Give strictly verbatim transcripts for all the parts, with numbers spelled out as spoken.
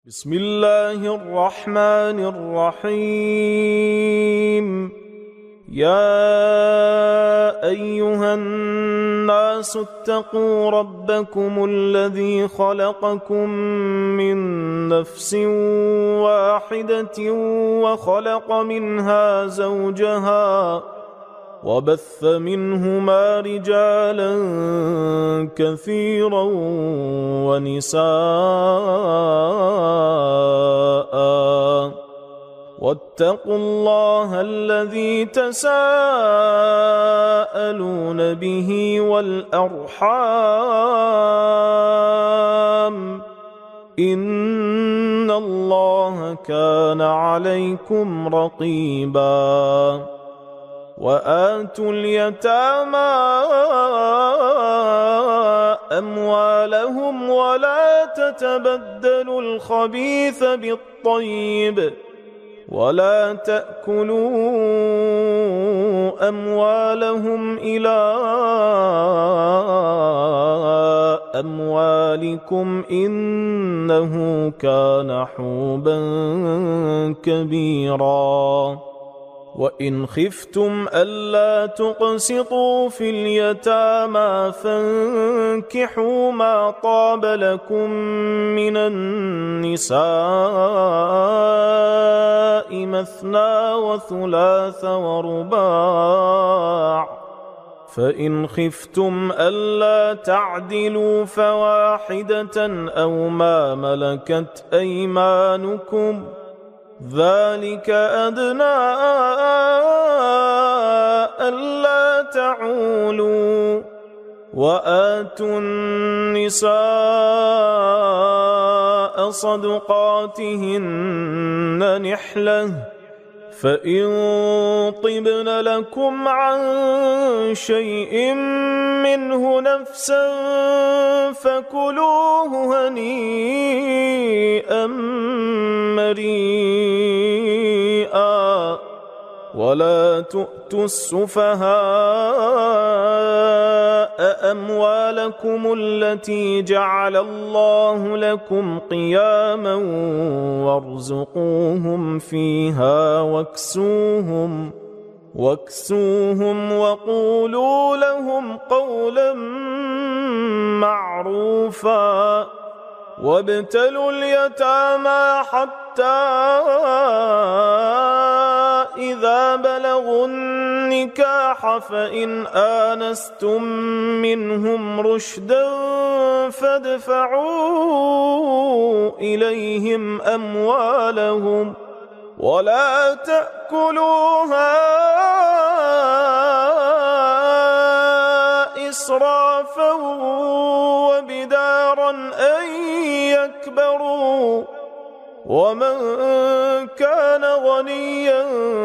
بسم الله الرحمن الرحيم. يا أيها الناس اتقوا ربكم الذي خلقكم من نفس واحدة وخلق منها زوجها وبث منهما رجالا كثيرا ونساء واتقوا الله الذي تساءلون به والأرحام إن الله كان عليكم رقيبا. وآتوا اليتامى أموالهم ولا تتبدلوا الخبيث بالطيب ولا تأكلوا أموالهم إلى أموالكم إنه كان حوبا كبيرا. وإن خفتم ألا تقسطوا في اليتامى فانكحوا ما طاب لكم من النساء مثنى وثلاث ورباع، فإن خفتم ألا تعدلوا فواحدة أو ما ملكت أيمانكم ذلك أدنى ألا تعولوا. وآتوا النساء صدقاتهن نحلة فإن طبن لكم عن شيء منه نفسا فكلوه هنيئا مريئا. ولا تؤتوا السفهاء أموالكم التي جعل الله لكم قياما وارزقوهم فيها واكسوهم واكسوهم وقولوا لهم قولا معروفا. وابتلوا اليتامى حتى إذا بلغوا النكاح فإن آنستم منهم رشدا فادفعوا إليهم أموالهم ولا تأكلوها إسرافا وبدارا أن يكبروا. ومن كان غنيا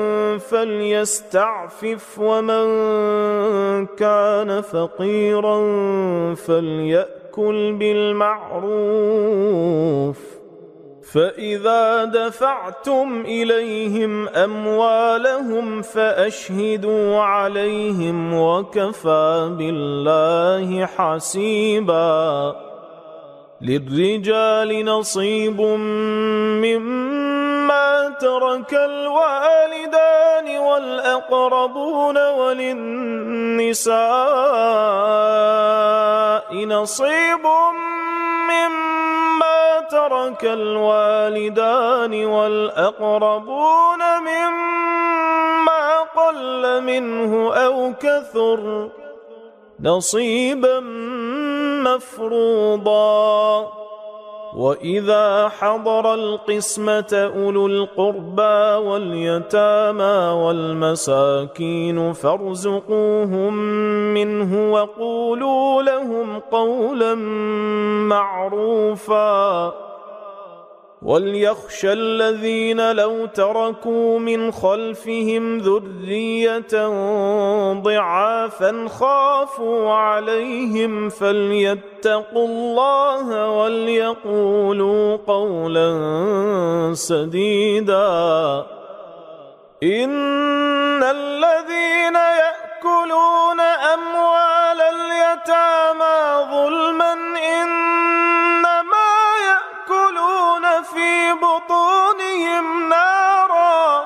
فليستعفف ومن كان فقيرا فليأكل بالمعروف. فإذا دفعتم إليهم أموالهم فأشهدوا عليهم وكفى بالله حسيبا. للرجال نصيب مما ترك الوالدان والأقربون وللنساء نصيب مما ترك الوالدان والأقربون مما قل منه أو كثر نصيبا مفروضا. وإذا حضر القسمة أولو القربى واليتامى والمساكين فارزقوهم منه وقولوا لهم قولا معروفا. وليخشى الذين لو تركوا من خلفهم ذرية ضعافا خافوا عليهم فليتقوا الله وليقولوا قولا سديدا. إن الذين يأكلون أموال اليتامى ظلما إنما يأكلون في بطونهم نارا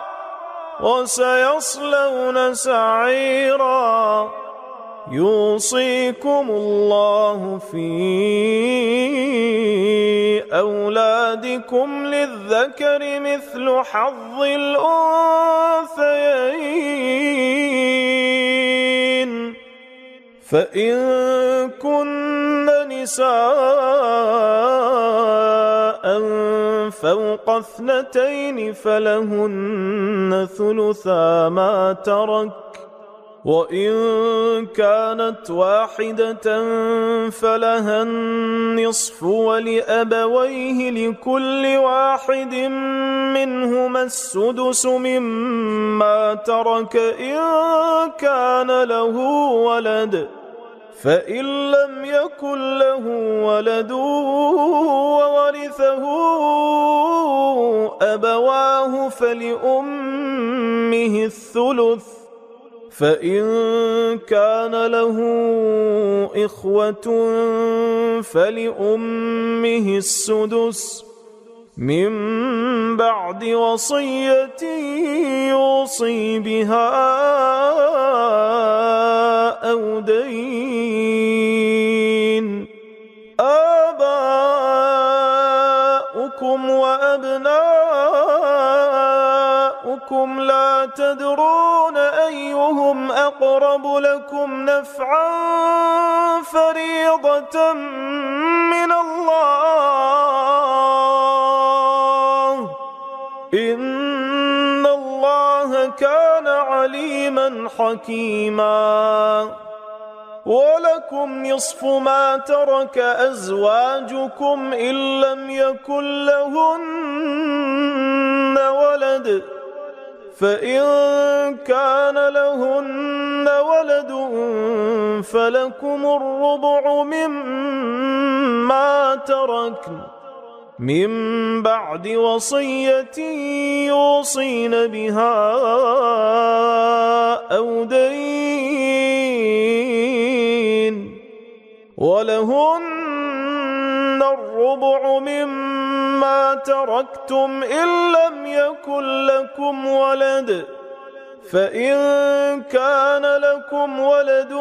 وسيصلون سعيرا. يوصيكم الله في أولادكم للذكر مثل حظ الأنثيين، فإن كن نساء فوق اثنتين فلهن ثلثا ما ترك، وإن كانت واحدة فلها النصف ولأبويه لكل واحد منهما السدس مما ترك إن كان له ولد، فإن لم يكن له ولد وورثه أبواه فلأمه الثلث، فإن كان له إخوة فلأمه السدس من بعد وصية يوصي بها أو دين. آباؤكم وأبناؤكم لا تدرون أيهم أقرب لكم نفعا فريضة من الله، إن الله كان عليما حكيما. ولكم نصف ما ترك أزواجكم إن لم يكن لهن ولد، فإن كان لهن ولد فلكم الربع مما تركن من بعد وصية يوصين بها أو دين، ولهن الربع مما تركتم إن لم يكن لكم ولد، فإن كان لكم ولد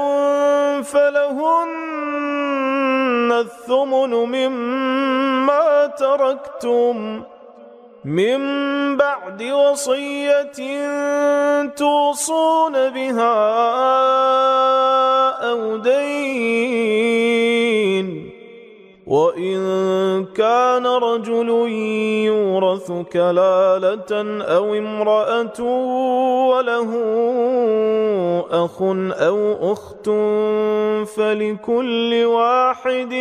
فلهن الثمن مما تركتم من بعد وصية توصون بها أو دين. وإن كان رجل يورث كلالة أو امرأة وله أخ أو أخت فلكل واحد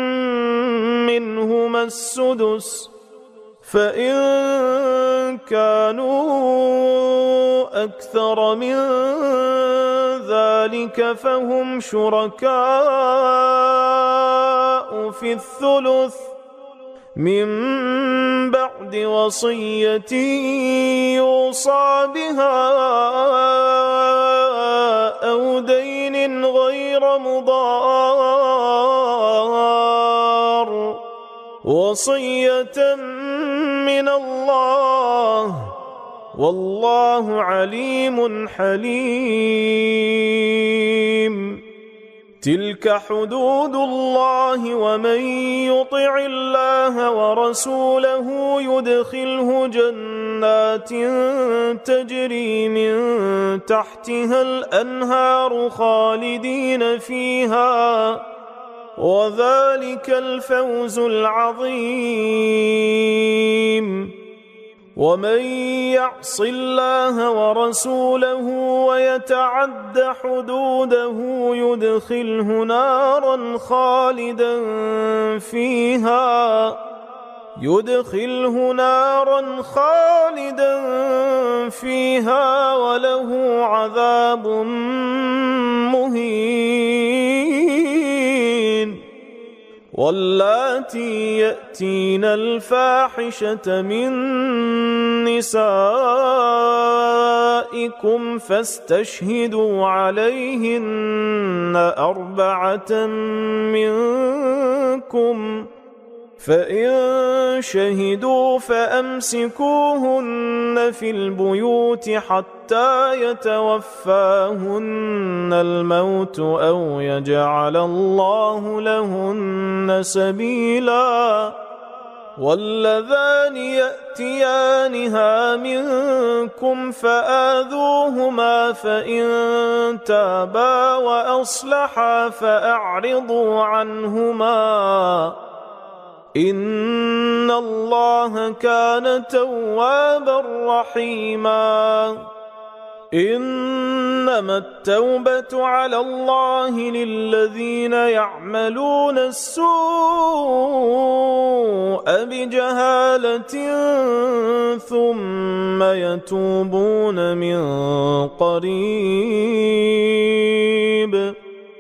منهما السدس، فإن كانوا أكثر من ذلك فهم شركاء في الثلث من بعد وصية يوصى بها أو دين غير مضار، وصية من الله، والله عليم حليم. تلك حدود الله، ومن يطع الله ورسوله يدخله جنات تجري من تحتها الأنهار خالدين فيها، وذلك الفوز العظيم. ومن يعص الله ورسوله ويتعد حدوده يدخله نارا خالدا فيها يدخله نارا خالدا فيها وله عذاب مهين. واللاتي يأتين الفاحشة من نسائكم فاستشهدوا عليهن أربعة منكم فإن شهدوا فأمسكوهن في البيوت حتى يتوفاهن الموت أو يجعل الله لهن سبيلا. واللذان يأتيانها منكم فآذوهما فإن تابا وأصلحا فأعرضوا عنهما إن الله كان توابا رحيما. إنما التوبة على الله للذين يعملون السوء بجهالة ثم يتوبون من قريب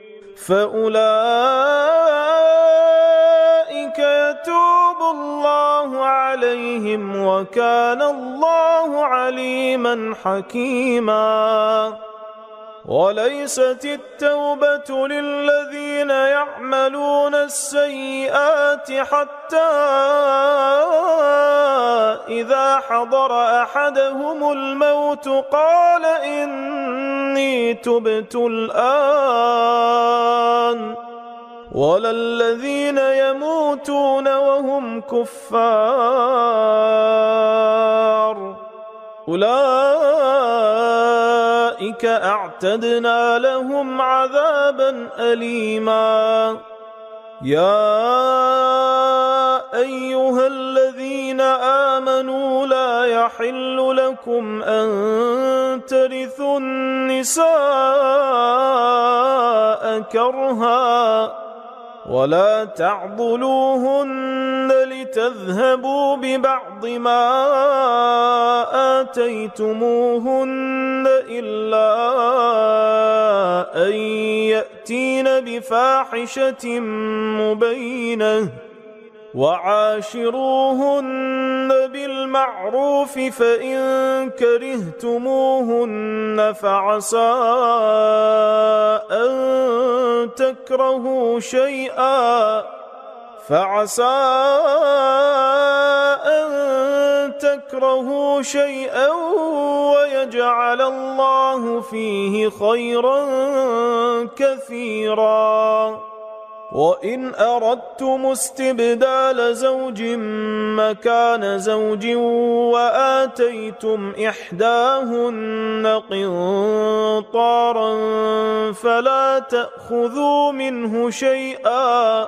فأولئك يتوب الله عليهم وكان الله عليما حكيما. وليست التوبة للذين يعملون السيئات حتى إذا حضر أحدهم الموت قال إني تبت الآن ولا الذين يموتون وهم كفار أولئك أعتدنا لهم عذابا أليما. يا أيها الذين آمنوا لا يحل لكم أن ترثوا النساء كرها ولا تعضلوهن لتذهبوا ببعض ما آتيتموهن إلا أن يأتين بفاحشة مبينة وعاشروهن بالمعروف فإن كرهتموهن فعسى أن تكرهوا شيئا فعسى أن تكرهوا شيئا ويجعل الله فيه خيرا كثيرا. وإن أردتم استبدال زوج مكان زوج وآتيتم إحداهن قنطارا فلا تأخذوا منه شيئا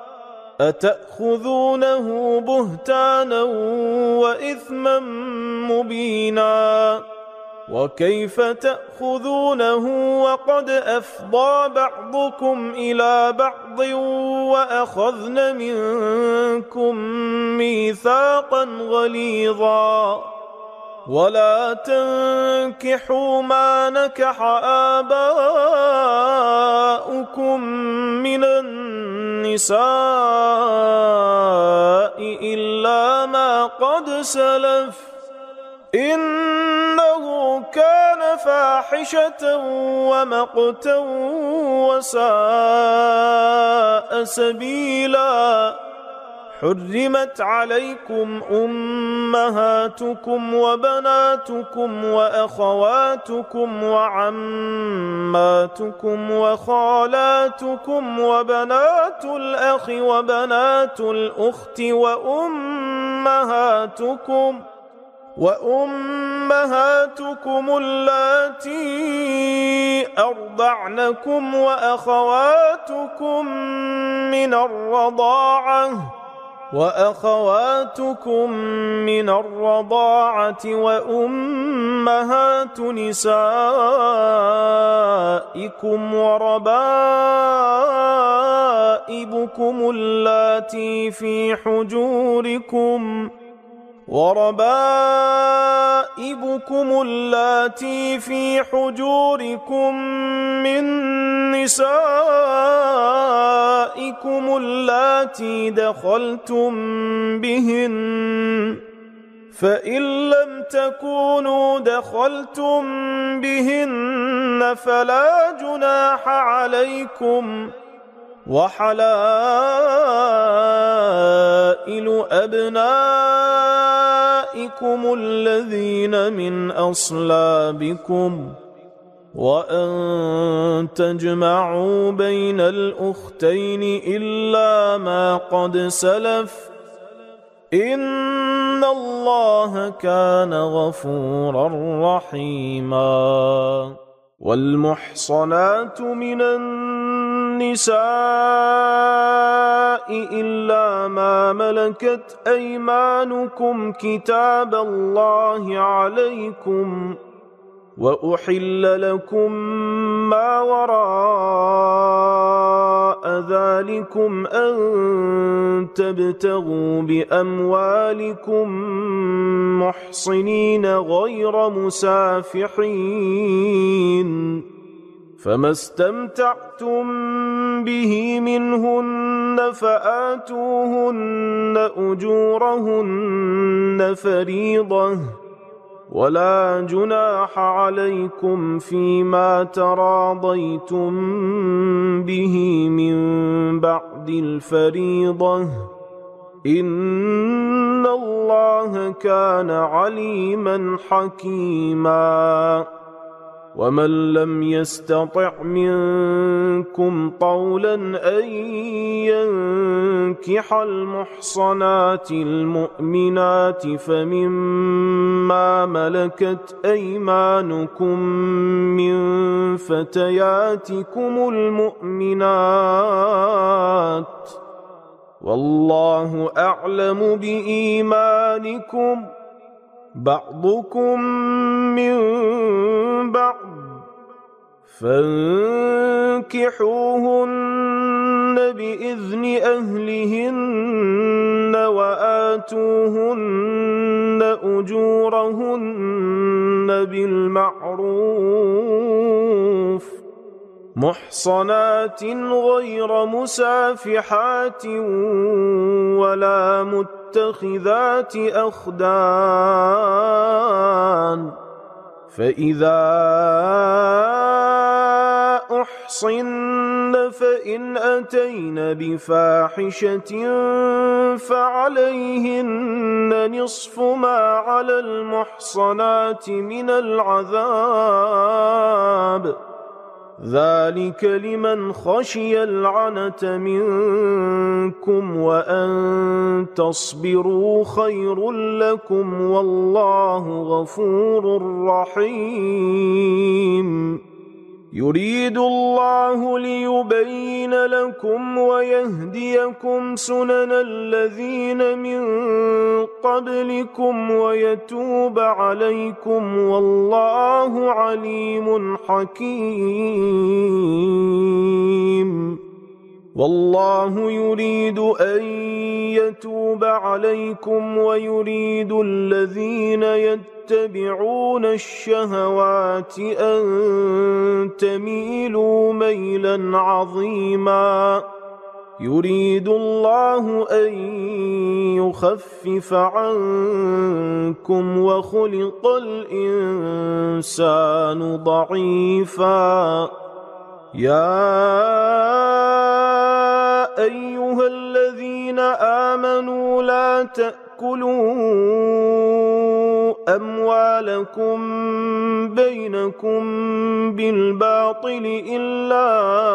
أتأخذونه بهتانا وإثما مبينا. وكيف تأخذونه وقد أفضى بعضكم إلى بعض وأخذن منكم ميثاقا غليظا. ولا تنكحوا ما نكح آباؤكم من النساء إلا ما قد سلف إنه كان فاحشة ومقتا وساء سبيلا. حرمت عليكم أمهاتكم وبناتكم وأخواتكم وعماتكم وخالاتكم وبنات الأخ وبنات الأخت وأمهاتكم وأمهاتكم اللاتي أرضعنكم وأخواتكم من الرضاعة وأخواتكم من الرضاعة وأمهات نسائكم وربائبكم اللاتي في حجوركم وربائبكم اللاتي في حجوركم من نسائكم اللاتي دخلتم بهن فإن لم تكونوا دخلتم بهن فلا جناح عليكم وحلائل أبنائكم الذين من أصلابكم وأن تجمعوا بين الأختين إلا ما قد سلف إن الله كان غفورا رحيما. والمحصنات من النساء إلا ما ملكت أيمانكم كتاب الله عليكم وأحل لكم ما وراء ذلكم أن تبتغوا بأموالكم محصنين غير مسافحين فما استمتعتم به منهن فآتوهن أجورهن فريضة ولا جناح عليكم فيما تراضيتم به من بعد الفريضة إن الله كان عليما حكيما. ومن لم يستطع منكم طولا أن ينكح المحصنات المؤمنات فمما ملكت أيمانكم من فتياتكم المؤمنات والله أعلم بإيمانكم بعضكم من بعض فانكحوهن بإذن أهلهن وآتوهن أجورهن بالمعروف محصنات غير مسافحات ولا متخذات أخدان فإذا أحصن فإن أتين بفاحشة فعليهن نصف ما على المحصنات من العذاب ذلك لمن خشي العنة منكم وأن تصبروا خير لكم والله غفور رحيم. يريد الله ليبين لكم ويهديكم سنن الذين من قبلكم ويتوب عليكم والله عليم حكيم. والله يريد أن يتوب عليكم ويريد الذين يتبعون الشهوات أن تميلوا ميلا عظيما. يريد الله أن يخفف عنكم وخلق الإنسان ضعيفا. يا أيها الذين آمنوا لا تأكلوا أموالكم بينكم بالباطل إلا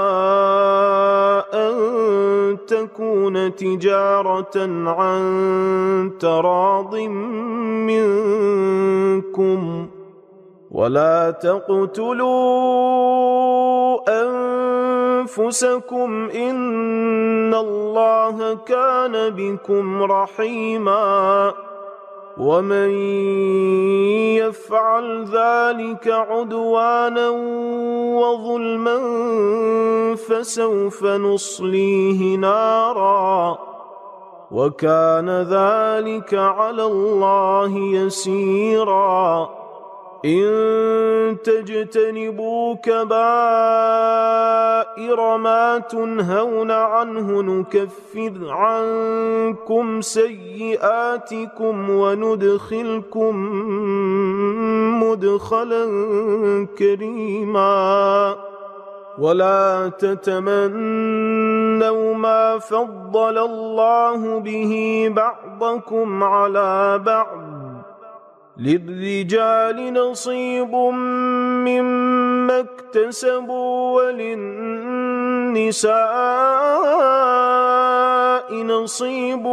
أن تكون تجارة عن تراض منكم ولا تقتلوا أنفسكم إن الله كان بكم رحيما. ومن يفعل ذلك عدوانا وظلما فسوف نصليه نارا وكان ذلك على الله يسيرا. إن تجتنبوا كبائر ما تنهون عنه نكفر عنكم سيئاتكم وندخلكم مدخلا كريما. ولا تتمنوا أو ما فضل الله به بعضكم على بعض للرجال نصيب مما اكتسبوا وللنساء نصيب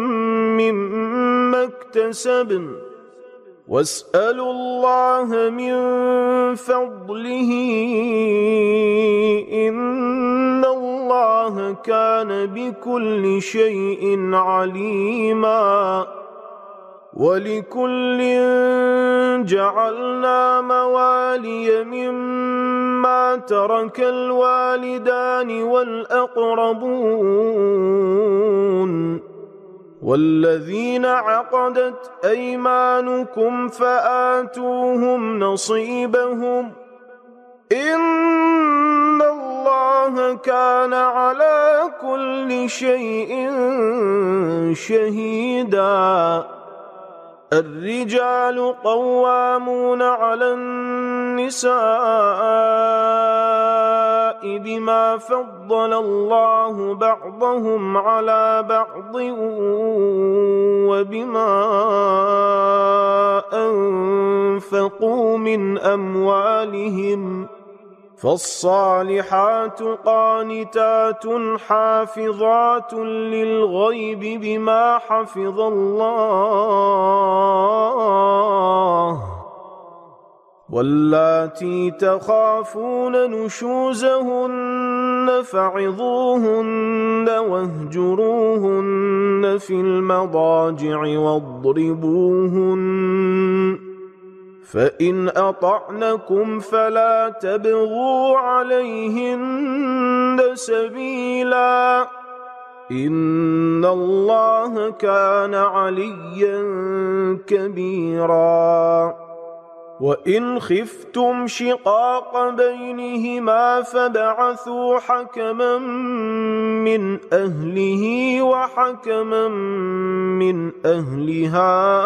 مما اكتسبن واسألوا الله من فضله إن الله كان بكل شيء عليما ولكل جعلنا موالي مما ترك الوالدان والأقربون والذين عقدت أيمانكم فآتوهم نصيبهم إن الله كان على كل شيء شهيدا الرجال قوامون على النساء بما فضل الله بعضهم على بعض وبما أنفقوا من أموالهم فالصالحات قانتات حافظات للغيب بما حفظ الله واللاتي تخافون نشوزهن فعظوهن واهجروهن في المضاجع واضربوهن فإن أطعنكم فلا تبغوا عليهن سبيلا إن الله كان عليا كبيرا وإن خفتم شقاق بينهما فابعثوا حكما من أهله وحكما من أهلها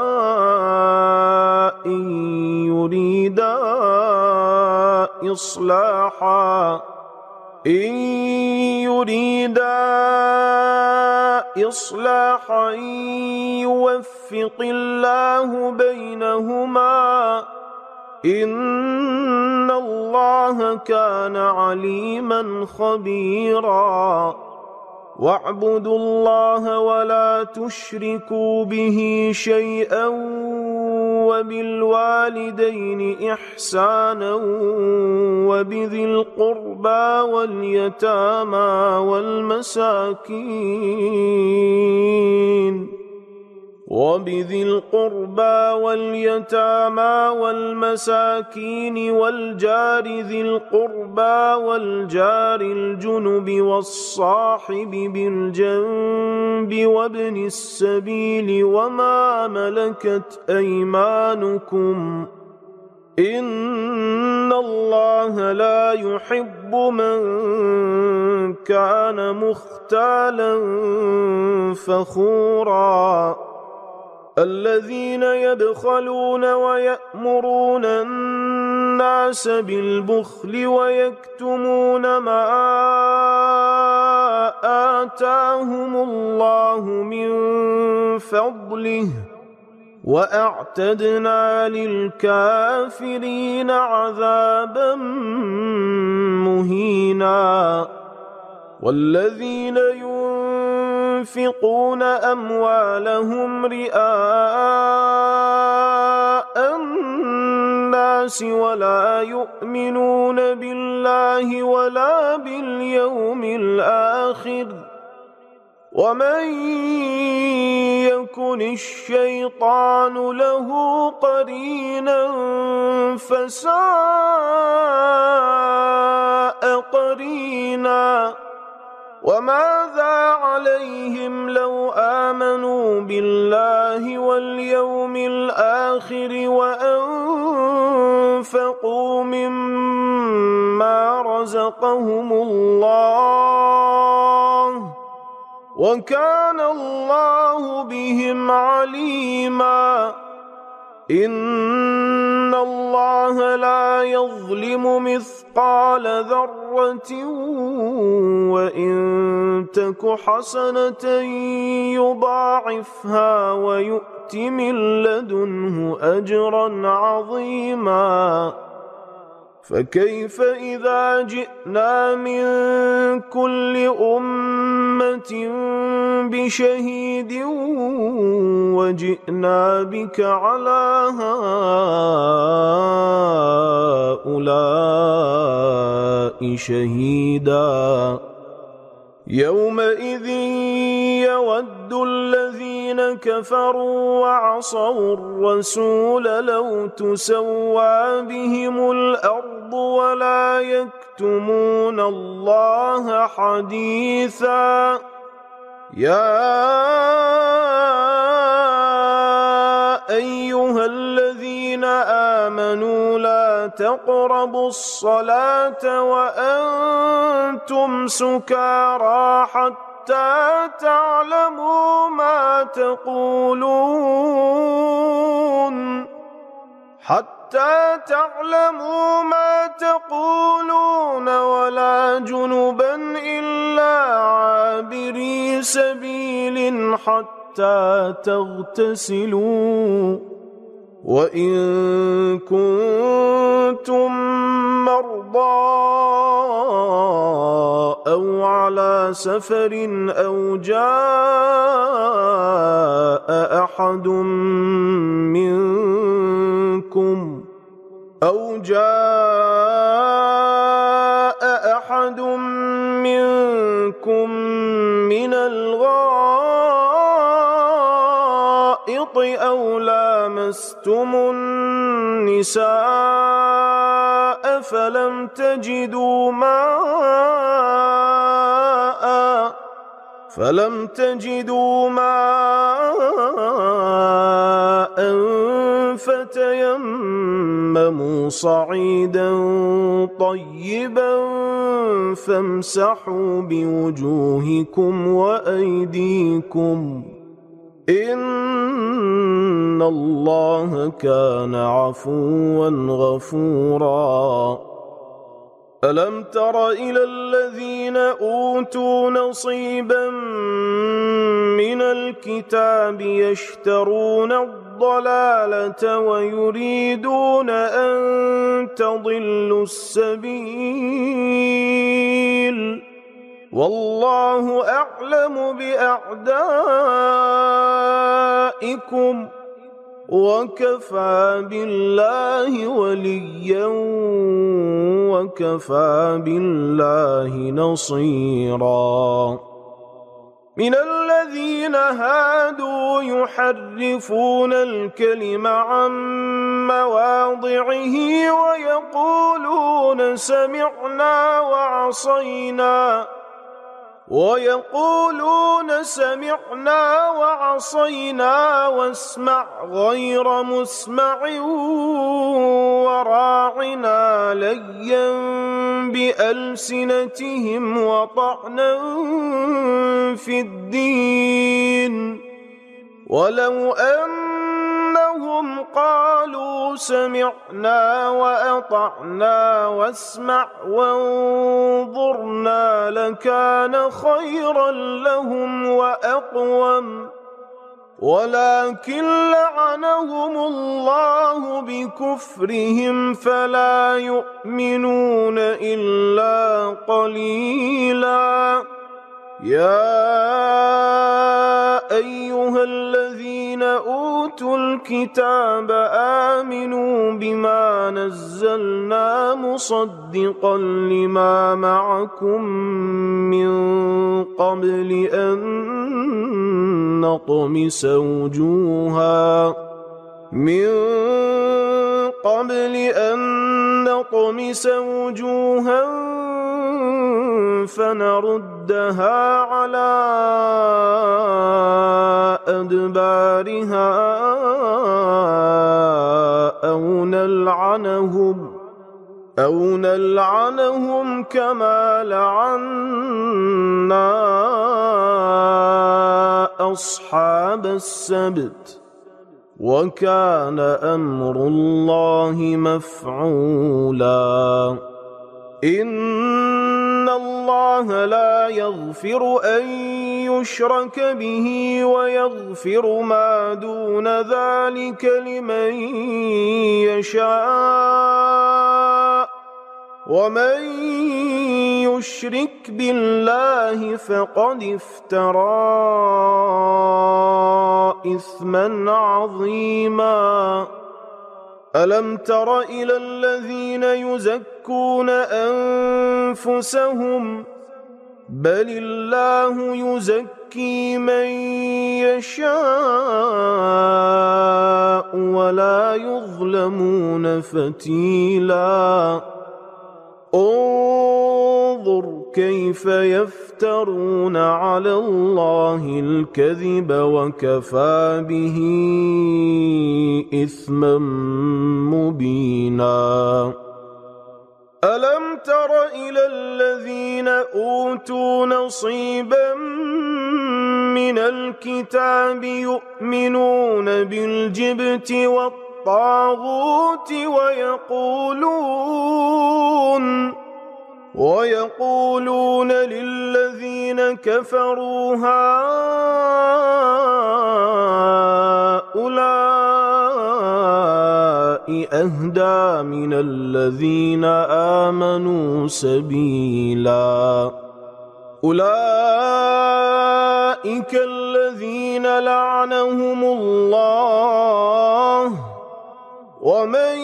إن يريدا إصلاحا إن يريدا إصلاحا يوفق الله بينهما إن الله كان عليما خبيرا واعبدوا الله ولا تشركوا به شيئا وبالوالدين إحسانا وبذي القربى واليتامى والمساكين وبذي القربى واليتامى والمساكين والجار ذي القربى والجار الجنب والصاحب بالجنب وابن السبيل وما ملكت أيمانكم إن الله لا يحب من كان مختالا فخورا الذين يبخلون ويأمرون الناس بالبخل ويكتمون ما آتاهم الله من فضله وأعتدنا للكافرين عذابا مهينا والذين ينفقون أموالهم رئاء الناس ولا يؤمنون بالله ولا باليوم الآخر ومن يكن الشيطان له قرينا فساء قرينا وماذا عليهم لو آمنوا بالله واليوم الآخر وأنفقوا مما رزقهم الله وكان الله بهم عليما إن إن الله لا يظلم مثقال ذرة وإن تك حسنة يضاعفها ويؤت من لدنه أجرا عظيما فكيف إذا جئنا من كل أمة بشهيد وجئنا بك على هؤلاء شهيدا يومئذ يود الذين كفروا وعصوا الرسول لو تسوى بهم الأرض ولا يكتمون الله حديثا يا أيها الذين آمنوا لا تقربوا الصلاة وأنتم سكارى حتى تعلموا ما تقولون حتى تعلموا ما تقولون ولا جنبا إلا عابري سبيل حتى تغتسلوا وإن كنتم مرضى أو على سفر أو جاء أحد منكم أو جاء أحد منكم من الغائط أو لامستم النساء فلم تجدوا ماء فلم تجدوا ماء فتيمموا صعيدا طيبا فامسحوا بوجوهكم وأيديكم إن الله كان عفوا غفورا ألم تر إلى الذين أوتوا نصيبا من الكتاب يشترون الضلالة ويريدون أن تضلوا السبيل والله أعلم بأعدائكم وكفى بالله وليا وكفى بالله نصيرا من الذين هادوا يحرفون الكلم عن مواضعه ويقولون سمعنا وعصينا ويقولون سمعنا وعصينا واسمع غير مسمع وراعنا ليا بألسنتهم وطعنا في الدين ولو أنهم قالوا سمعنا وأطعنا واسمع وانظرنا لكان خيرا لهم وأقوم ولكن لعنهم الله بكفرهم فلا يؤمنون إلا قليلا يا أيها الذين أوتوا الكتاب آمنوا بما نزلنا مصدقا لما معكم من قبل أن نطمس وجوها من قبل أن نطمس وجوها فنردها على أدبارها أو نلعنهم أو نلعنهم كما لعنا أصحاب السبت وكان أمر الله مفعولا إن الله لا يغفر أن يشرك به ويغفر ما دون ذلك لمن يشاء ومن يشرك بالله فقد افترى إثما عظيما ألم تر إلى الذين يزكون أنفسهم بل الله يزكي من يشاء ولا يظلمون فتيلا انظر كيف يفترون على الله الكذب وكفى به إثما مبينا ألم تر إلى الذين أوتوا نصيبا من الكتاب يؤمنون بالجبت والطاغوت ويقولون ويقولون للذين كفروا هؤلاء أهدى من الذين آمنوا سبيلا أولئك الذين لعنهم الله ومن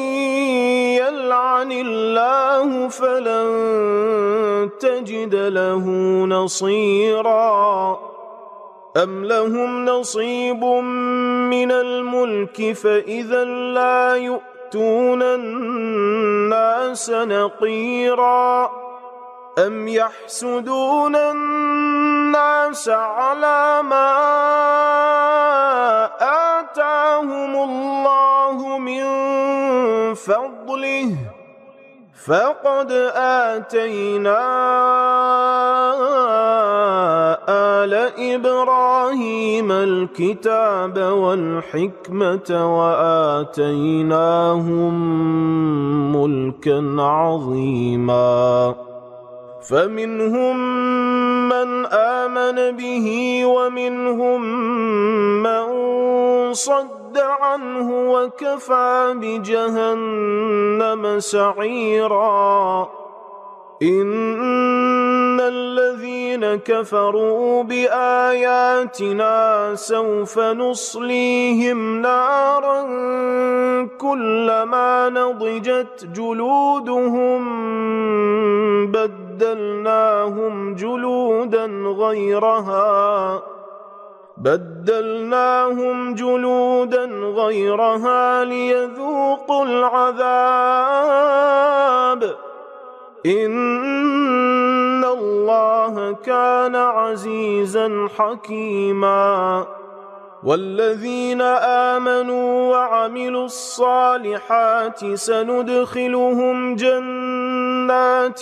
يلعن الله فلن تجد له نصيرا أم لهم نصيب من الملك فإذا لا يؤتون الناس نقيرا أم يحسدون الناس على ما آتاهم الله من فضله فقد آتينا آل إبراهيم الكتاب والحكمة وآتيناهم ملكا عظيما فمنهم من آمن به ومنهم من صد عنه وكفى بجهنم سعيرا إن الذين كفروا بآياتنا سوف نصليهم نارا كلما نضجت جلودهم بدلناهم جلودا غيرها بدلناهم جلودا غيرها ليذوقوا العذاب إن الله كان عزيزا حكيما والذين آمنوا وعملوا الصالحات سندخلهم جنات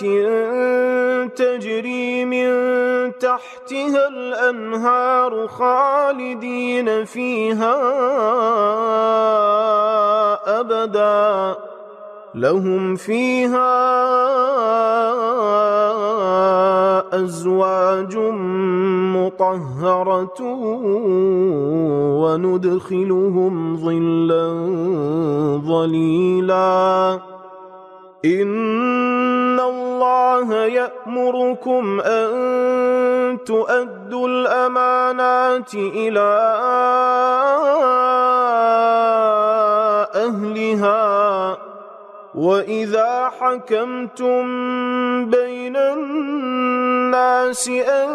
تجري من تحتها الأنهار خالدين فيها أبدا لهم فيها أزواج مطهرة وندخلهم ظلا ظليلا إن الله يأمركم أن تؤدوا الأمانات إلى أهلها وإذا حكمتم بين الناس أن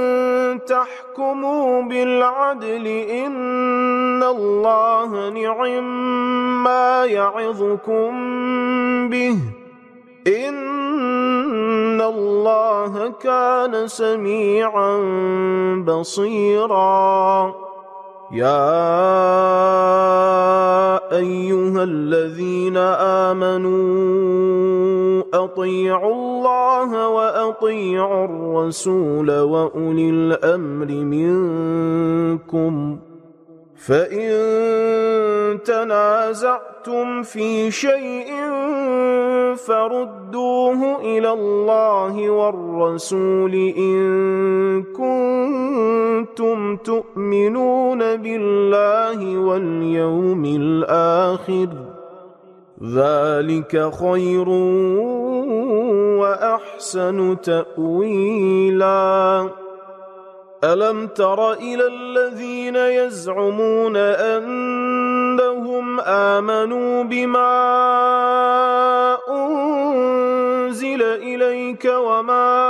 تحكموا بالعدل إن الله نعم ما يعظكم به إن الله كان سميعا بصيرا يا أيها الذين آمنوا أطيعوا الله وأطيعوا الرسول وأولي الأمر منكم فإن تنازعتم في شيء فردوه إلى الله والرسول إن كنتم تؤمنون بالله واليوم الآخر ذلك خير وأحسن تأويلا. ألم تر إلى الذين يزعمون أنهم آمنوا بما أنزل إليك وما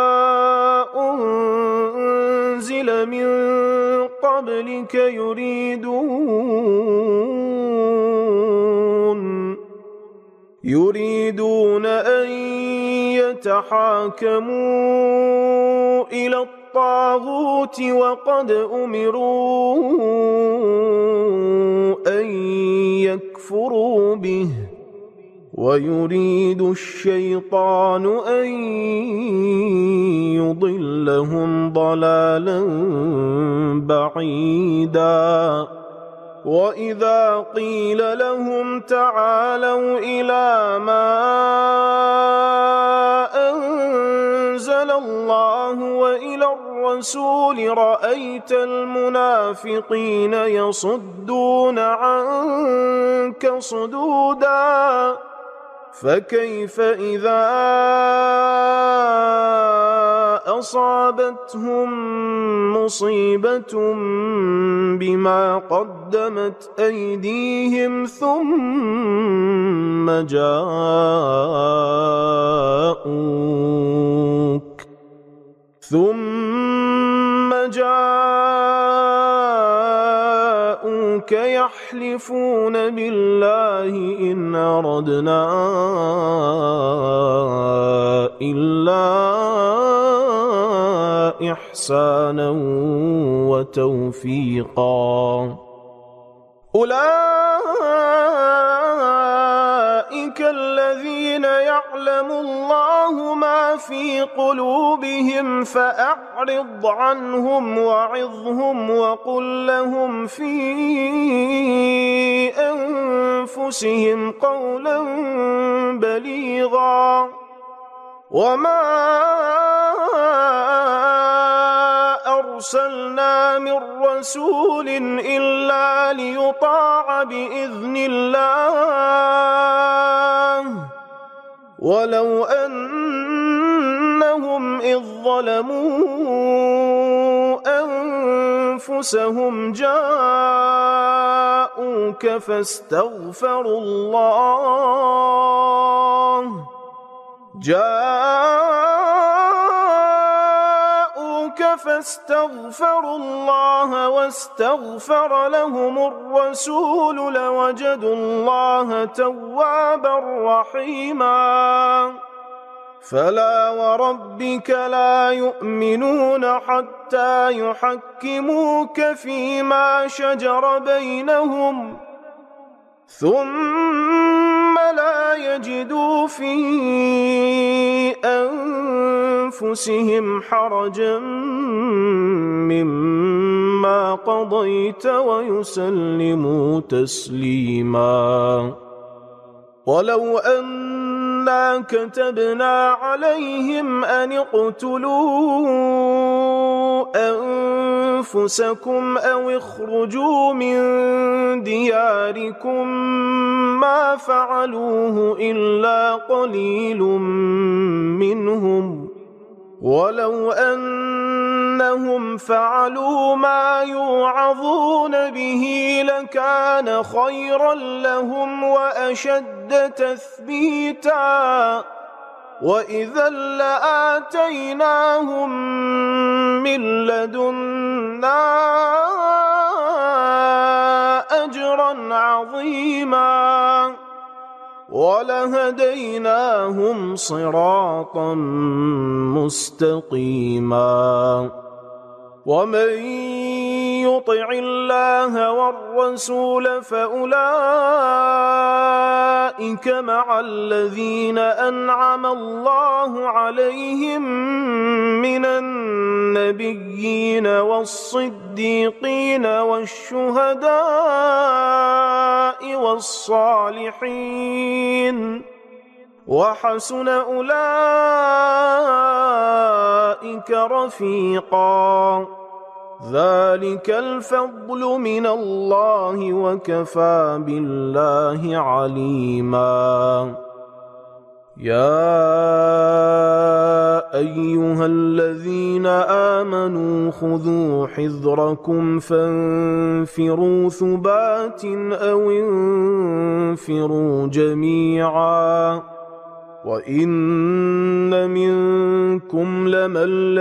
أنزل من قبلك يريدون يريدون أن يتحاكموا إلى الطاغوت وقد أمروا أن يكفروا به ويريد الشيطان أن يضلهم ضلالا بعيدا. وإذا قيل لهم تعالوا إلى ما أنزل الله وإلى الرسول رأيت المنافقين يصدون عنك صدودا فكيف إذا أصابتهم مصيبة بما قدمت أيديهم ثم جاءوك ثم جاءوك يحلفون بالله إن أردنا إلا إحسانا وتوفيقا. أولئك الذين يعلم الله ما في قلوبهم فأعرض عنهم وعظهم وقل لهم في أنفسهم قولا بليغا. وما أرسلنا من رسول إلا ليطاع بإذن الله ولو أنهم إذ ظلموا أنفسهم جاءوك فاستغفروا الله جاءوك فاستغفروا الله واستغفر لهم الرسول لوجدوا الله توابا رحيما. فلا وربك لا يؤمنون حتى يحكموك فيما شجر بينهم ثم لا يجدوا في أنفسهم حرجا مما قضيت ويسلموا تسليما. ولو أنا كتبنا عليهم أن اقتلوا أنفسكم أو اخرجوا من دياركم ما فعلوه إلا قليل منهم ولو أنهم فعلوا ما يوعظون به لكان خيرا لهم وأشد تثبيتا وإذا لآتيناهم من لدنا أجرا عظيما ولهديناهم صراطا مستقيما. ومن يطع الله والرسول فأولئك أولئك مع الذين أنعم الله عليهم من النبيين والصديقين والشهداء والصالحين وحسن أولئك رفيقا ذلك الفضل من الله وكفى بالله عليما يا أيها الذين آمنوا خذوا حذركم فانفروا ثبات أو انفروا جميعا وإن منكم لمن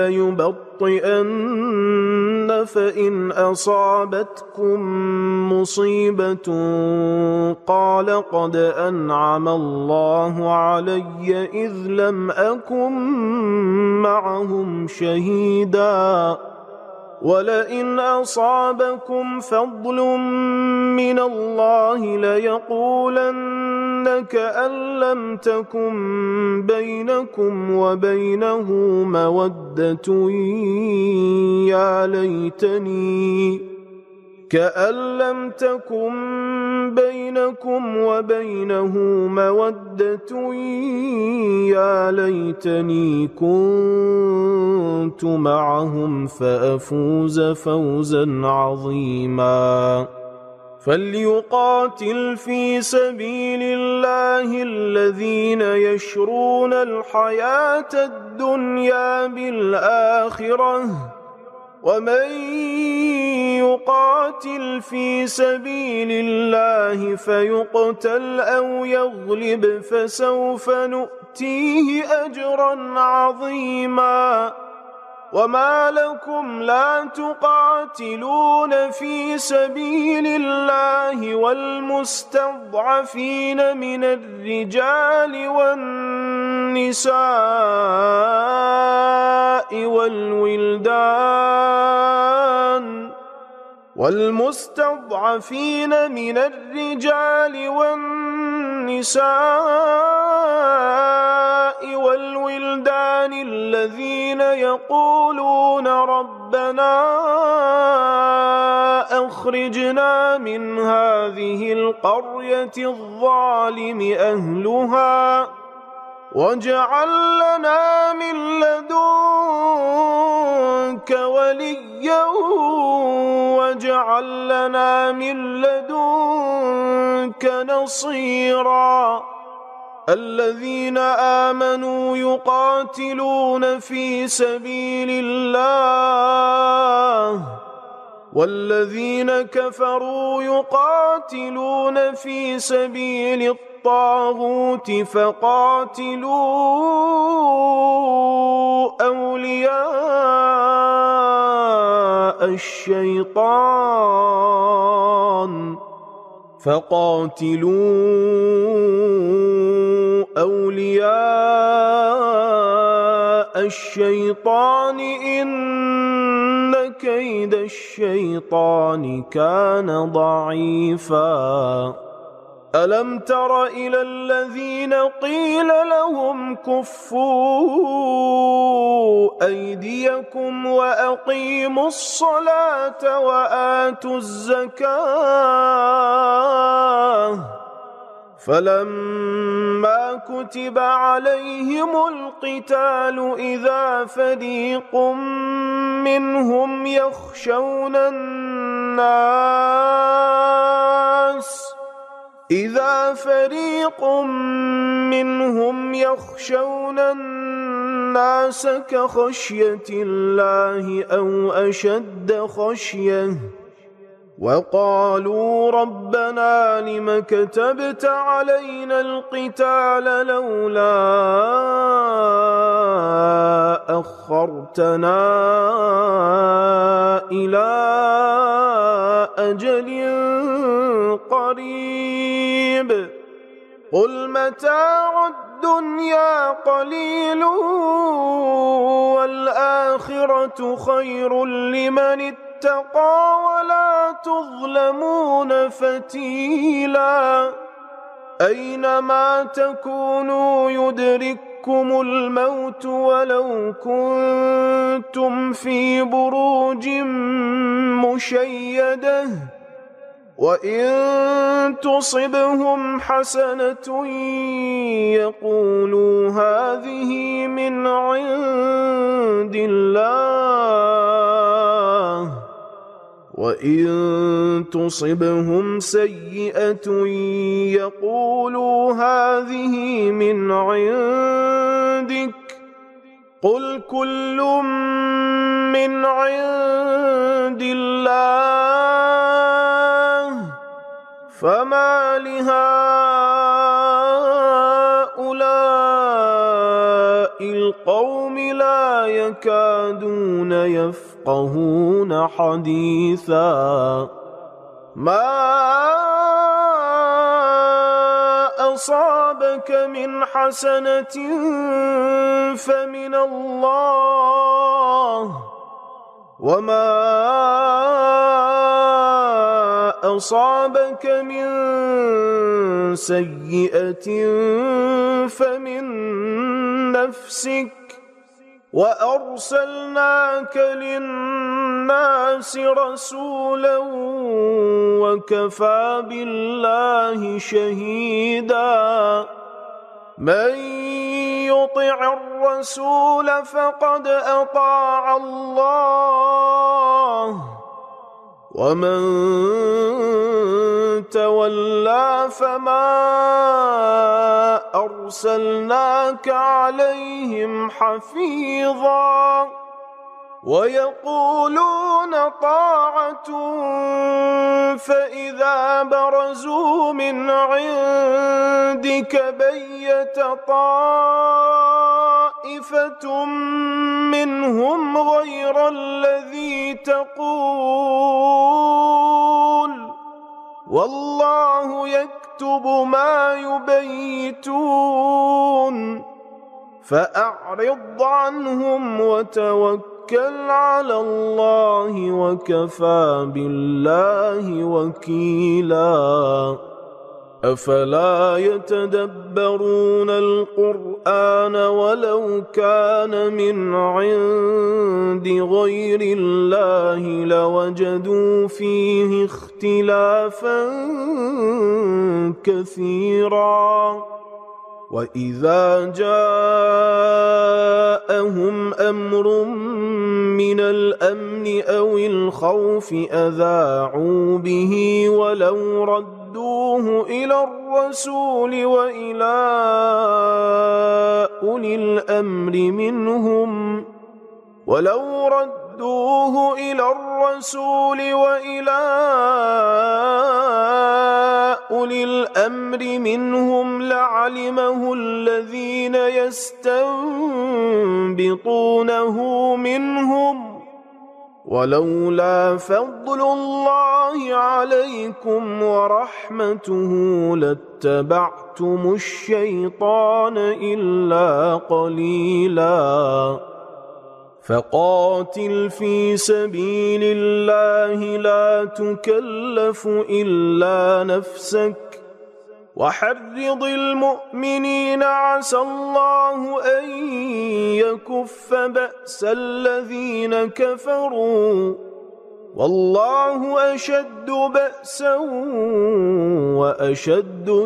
ليبطئن فإن أصابتكم مصيبة قال قد أنعم الله علي إذ لم أكن معهم شهيدا ولئن أصابكم فضل من الله ليقولن كأن لم تكن بينكم وبينه مودة يا ليتني كأن لم تكن بينكم وبينه مودة يا ليتني كنت معهم فأفوز فوزا عظيما فليقاتل في سبيل الله الذين يشرون الحياة الدنيا بالآخرة ومن يقاتل في سبيل الله فيقتل أو يغلب فسوف نؤتيه أجرا عظيما وما لكم لا تقاتلون في سبيل الله والمستضعفين من الرجال والنساء والولدان والمستضعفين من الرجال والنساء والولدان الذين يقولون ربنا أخرجنا من هذه القرية الظالم أهلها واجعل لنا من لدنك وليا واجعل لنا من لدنك نصيرا الذين آمنوا يقاتلون في سبيل الله والذين كفروا يقاتلون في سبيل الطاغوت فقاتلوا أولياء الشيطان فقاتلوا أولياء الشيطان إن كيد الشيطان كان ضعيفا ألم تر إلى الذين قيل لهم كفوا أيديكم وأقيموا الصلاة وآتوا الزكاة فلما كتب عليهم القتال إذا فريق منهم يخشون الناس إذا فريق منهم يخشون الناس كخشية الله أو أشد خشية وقالوا ربنا لم كتبت علينا القتال لولا أخرتنا إلى أجل قريب قل متاع الدنيا قليل والآخرة خير لمن اتقى ولا تظلمون فتيلا أينما تكونوا يدرككم الموت ولو كنتم في بروج مشيدة وإن تصبهم حسنة يقولوا هذه من عند الله وإن تصبهم سيئة يقولوا هذه من عندك قل كل من عند الله فما لهؤلاء القوم لا يكادون يفقهون حديثا ما أصابك من حسنة فمن الله وما أصابك من سيئة فمن نفسك وأرسلناك للناس رسولا وكفى بالله شهيدا من يطع الرسول فقد أطاع الله ومن تولى فما أرسلناك عليهم حفيظا ويقولون طاعة فإذا برزوا من عندك بيت طائفة منهم غير الذي تقول والله يكتب ما يبيتون فأعرض عنهم وتوكل على الله وكفى بالله وكيلا أفلا يتدبرون القرآن ولو كان من عند غير الله لوجدوا فيه اختلافا كثيرا وإذا جاءهم أمر من الأمن أو الخوف أذاعوا به ولو ردوه إلى الرسول وإلى أولي الأمر منهم ولو ردوه إلى الرسول وإلى أولي الأمر منهم لعلمه الذين يستنبطونه منهم ولولا فضل الله عليكم ورحمته لاتبعتم الشيطان إلا قليلا فقاتل في سبيل الله لا تكلف إلا نفسك وحرض المؤمنين عسى الله أن يكف بأس الذين كفروا والله أشد بأسا وأشد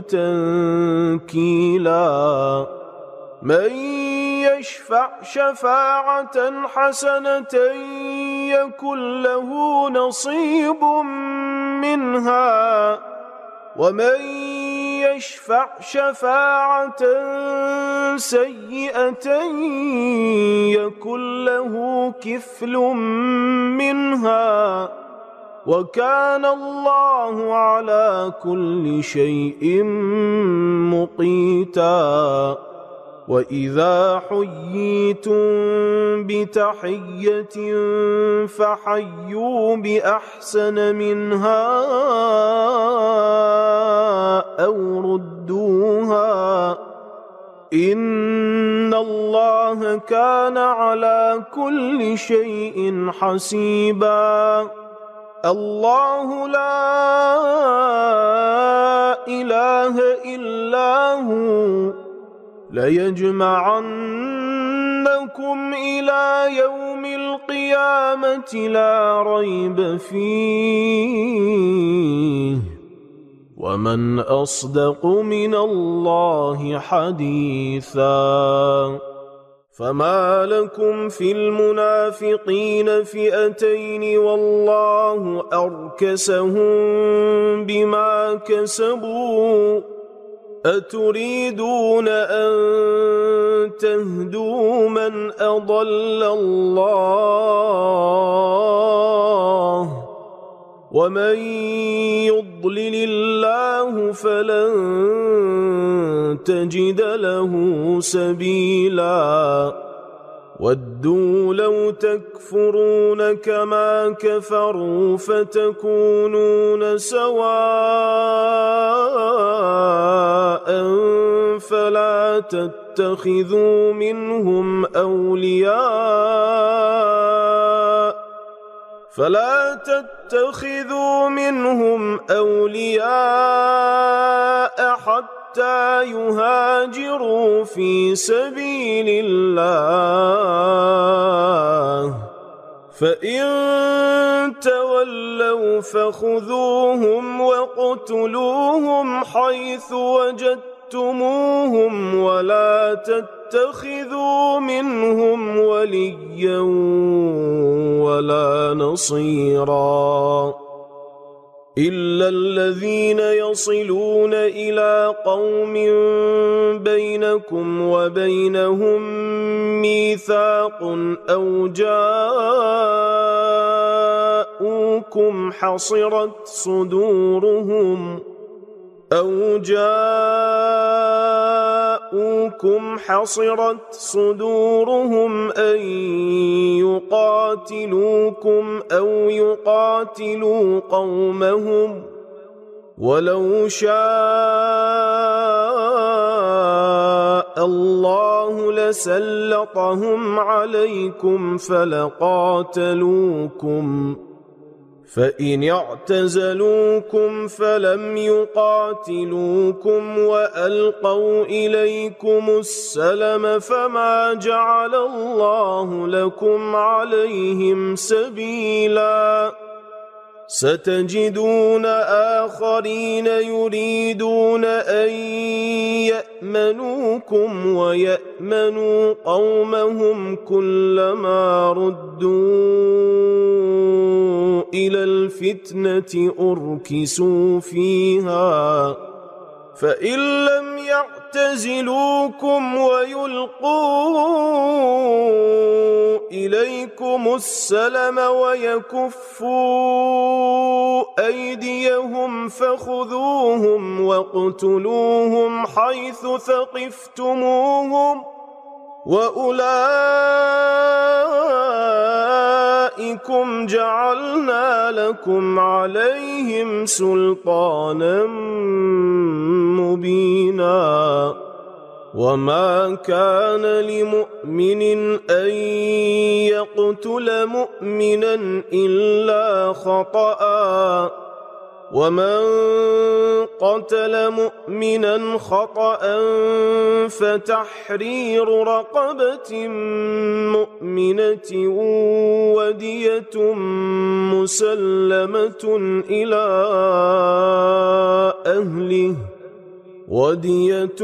تنكيلا من يشفع شفاعة حسنة يكن له نصيب منها ومن يشفع شفاعة سيئة يكن له كفل منها وكان الله على كل شيء مقيتا وإذا حييتم بتحية فحيوا بأحسن منها أو ردوها إن الله كان على كل شيء حسيبا الله لا إله إلا هو ليجمعنكم إلى يوم القيامة لا ريب فيه ومن أصدق من الله حديثا فما لكم في المنافقين فئتين والله أركسهم بما كسبوا أتريدون أن تهدوا من أضل الله ومن يضلل الله فلن تجد له سبيلا ودوا لو تكفرون كما كفروا فتكونون سواء فلا تتخذوا منهم أولياء فلا تتخذوا منهم أولياء حتى يهاجروا في سبيل الله فإن تولوا فخذوهم واقتلوهم حيث وجدتموهم ولا تتخذوا منهم وليا ولا نصيرا إلا الذين يصلون إلى قوم بينكم وبينهم ميثاق أو جاءوكم حصرت صدورهم أو جاءوكم حصرت صدورهم أن يقاتلوكم أو يقاتلوا قومهم ولو شاء الله لسلطهم عليكم فلقاتلوكم فإن اعتزلوكم فلم يقاتلوكم وألقوا إليكم السلم فما جعل الله لكم عليهم سبيلا ستجدون آخرين يريدون أن يأمنوكم ويأمنوا قومهم كلما ردوا إلى الفتنة أركسوا فيها فإن لم يعتزلوكم ويلقوا إليكم السلم ويكفوا أيديهم فخذوهم واقتلوهم حيث ثقفتموهم وأولئكم جعلنا لكم عليهم سلطانا مبينا وما كان لمؤمن أن يقتل مؤمنا إلا خطأ ومن قتل مؤمنا خطأ فتحرير رقبة مؤمنة ودية مسلمة إلى أهله ودية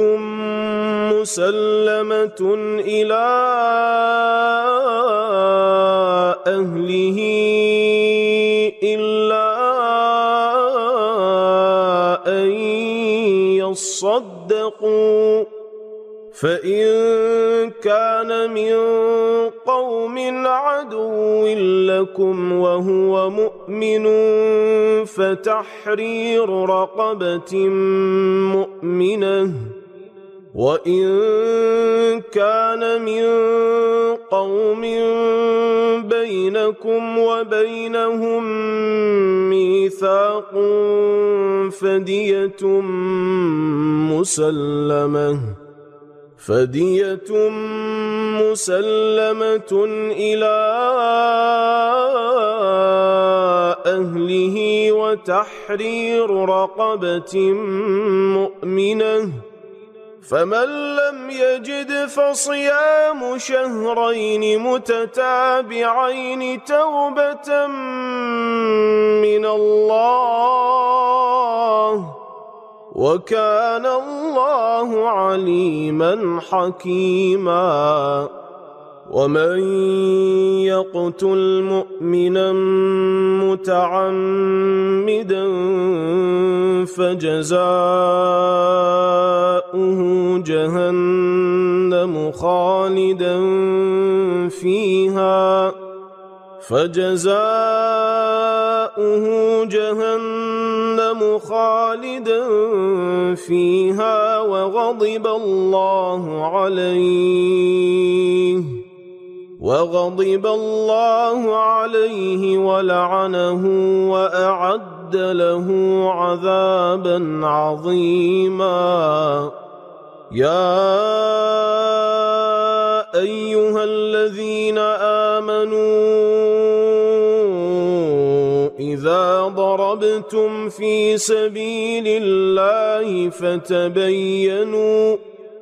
مسلمة إلى أهله إلا أن يصدقوا فإن كان من قوم عدو لكم وهو مؤمن فتحرير رقبة مؤمنة وإن كان من قوم بينكم وبينهم ميثاق فدية مسلمة فدية مسلمة إلى أهله وتحرير رقبة مؤمنة، فمن لم يجد فصيام شهرين متتابعين توبة من الله، وكان الله عليما حكيما. ومن يقتل مؤمنا متعمدا فجزاؤه جهنم خالدا فيها فجزاؤه جهنم خالدا فيها وغضب الله عليه وغضب الله عليه ولعنه وأعد له عذابا عظيما. يا أيها الذين آمنوا إذا ضربتم في سبيل الله فتبينوا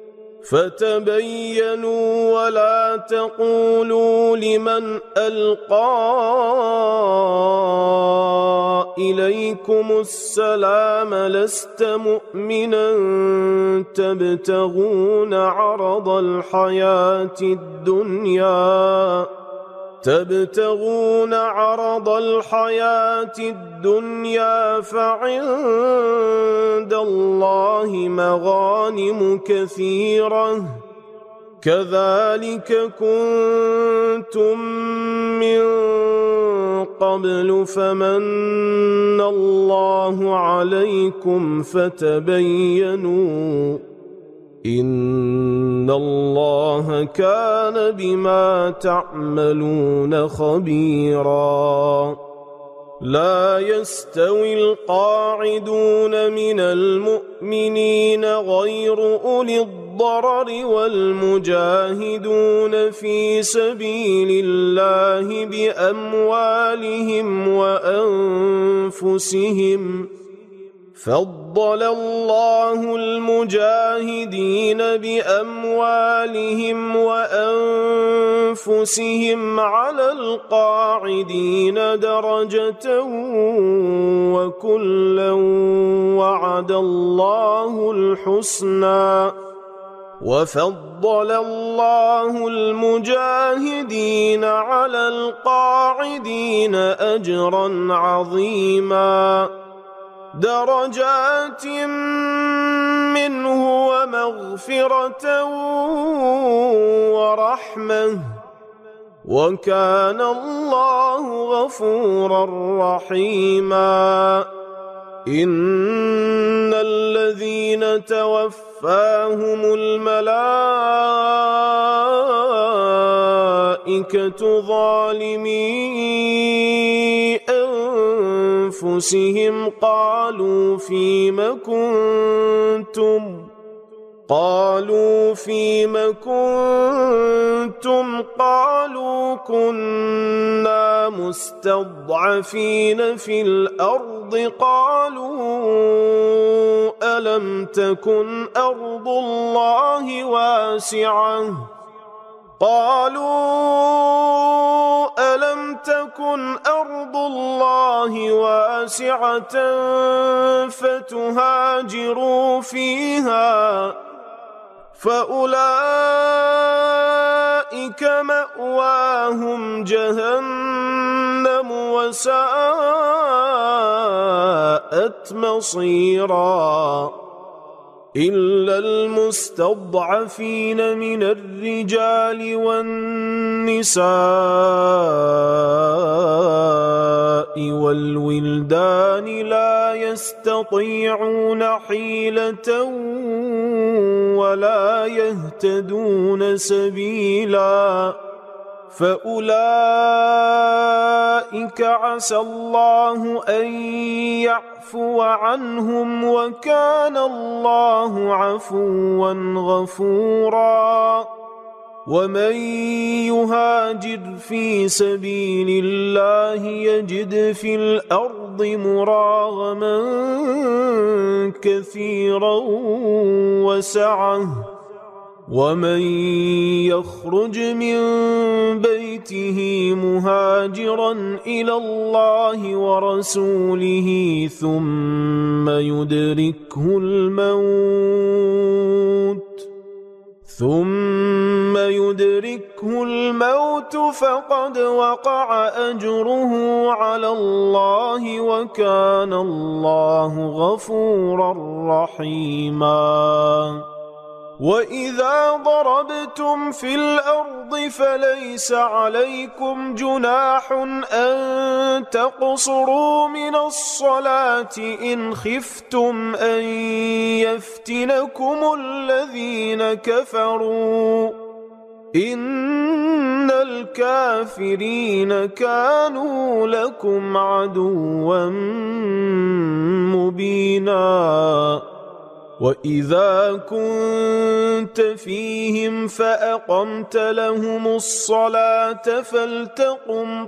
فتبينوا ولا تقولوا لمن ألقى إليكم السلام لست مؤمنا تبتغون عرض الحياة الدنيا تبتغون عرض الحياة الدنيا فعند الله مغانم كثيرة كذلك كنتم من قبل فمن الله عليكم فتبينوا إن الله كان بما تعملون خبيرا. لا يستوي القاعدون من المؤمنين غير أولي الضرر والمجاهدون في سبيل الله بأموالهم وأنفسهم فضل الله المجاهدين بأموالهم وأنفسهم على القاعدين درجة وكلا وعد الله الحسنى وفضل الله المجاهدين على القاعدين أجرا عظيما درجات منه ومغفرة ورحمة وكان الله غفورا رحيما. إن الذين توفاهم الملائكة ظالمي أنفسهم قالوا فيم كنتم قالوا فيم كنتم قالوا كنا مستضعفين في الأرض قالوا ألم تكن أرض الله واسعة قالوا ألم تكن أرض الله واسعة فتهاجروا فيها فأولئك مأواهم جهنم وساءت مصيرا. إلا المستضعفين من الرجال والنساء والولدان لا يستطيعون حيلة ولا يهتدون سبيلا فأولئك عسى الله أن يعفو عنهم وكان الله عفوا غفورا. ومن يهاجر في سبيل الله يجد في الأرض مراغما كثيرا وسعة ومن يخرج من بيته مهاجرا إلى الله ورسوله ثم يدركه الموت ثم يدركه الموت فقد وقع أجره على الله وكان الله غفورا رحيما وإذا ضربتم في الأرض فليس عليكم جناح أن تقصروا من الصلاة إن خفتم أن يفتنكم الذين كفروا إن الكافرين كانوا لكم عدوا مبينا وإذا كنت فيهم فأقمت لهم الصلاة فلتقم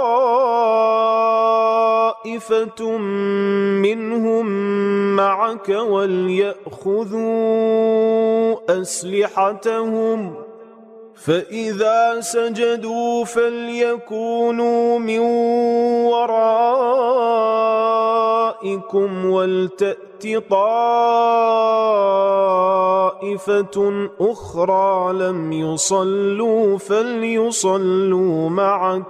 طائفة منهم معك وليأخذوا أسلحتهم فإذا سجدوا فليكونوا من ورائكم ولتأت طائفة أخرى لم يصلوا فليصلوا معك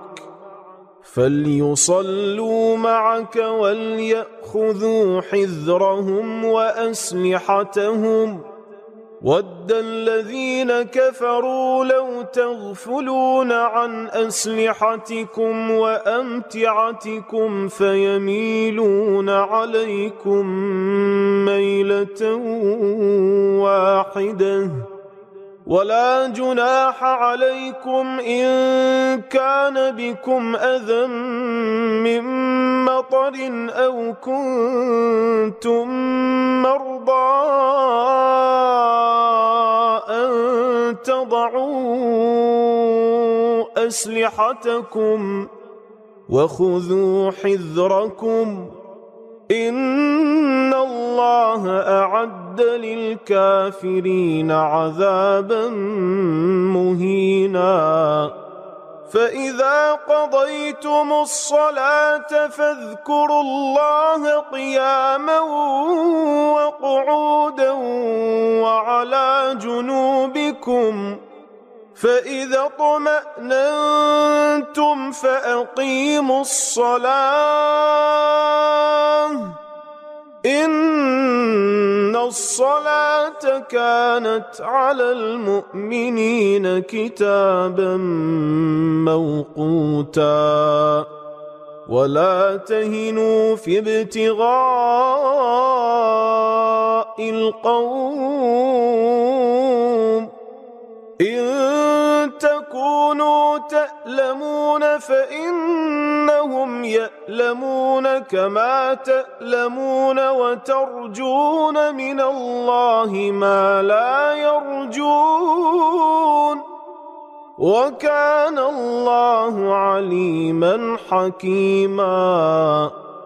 فليصلوا معك وليأخذوا حذرهم وأسلحتهم ود الذين كفروا لو تغفلون عن أسلحتكم وأمتعتكم فيميلون عليكم ميلة واحدة ولا جناح عليكم إن كان بكم أذى من مطر أو كنتم مرضى أن تضعوا أسلحتكم وخذوا حذركم إن الله أعد للكافرين عذابا مهينا فإذا قضيتم الصلاة فاذكروا الله قياما وقعودا وعلى جنوبكم فإذا اطمأننتم فأقيموا الصلاة إن الصلاة كانت على المؤمنين كتابا موقوتا ولا تهنوا في ابتغاء القوم إن تكونوا تألمون فإنهم يألمون كما تألمون وترجون من الله ما لا يرجون وكان الله عليما حكيما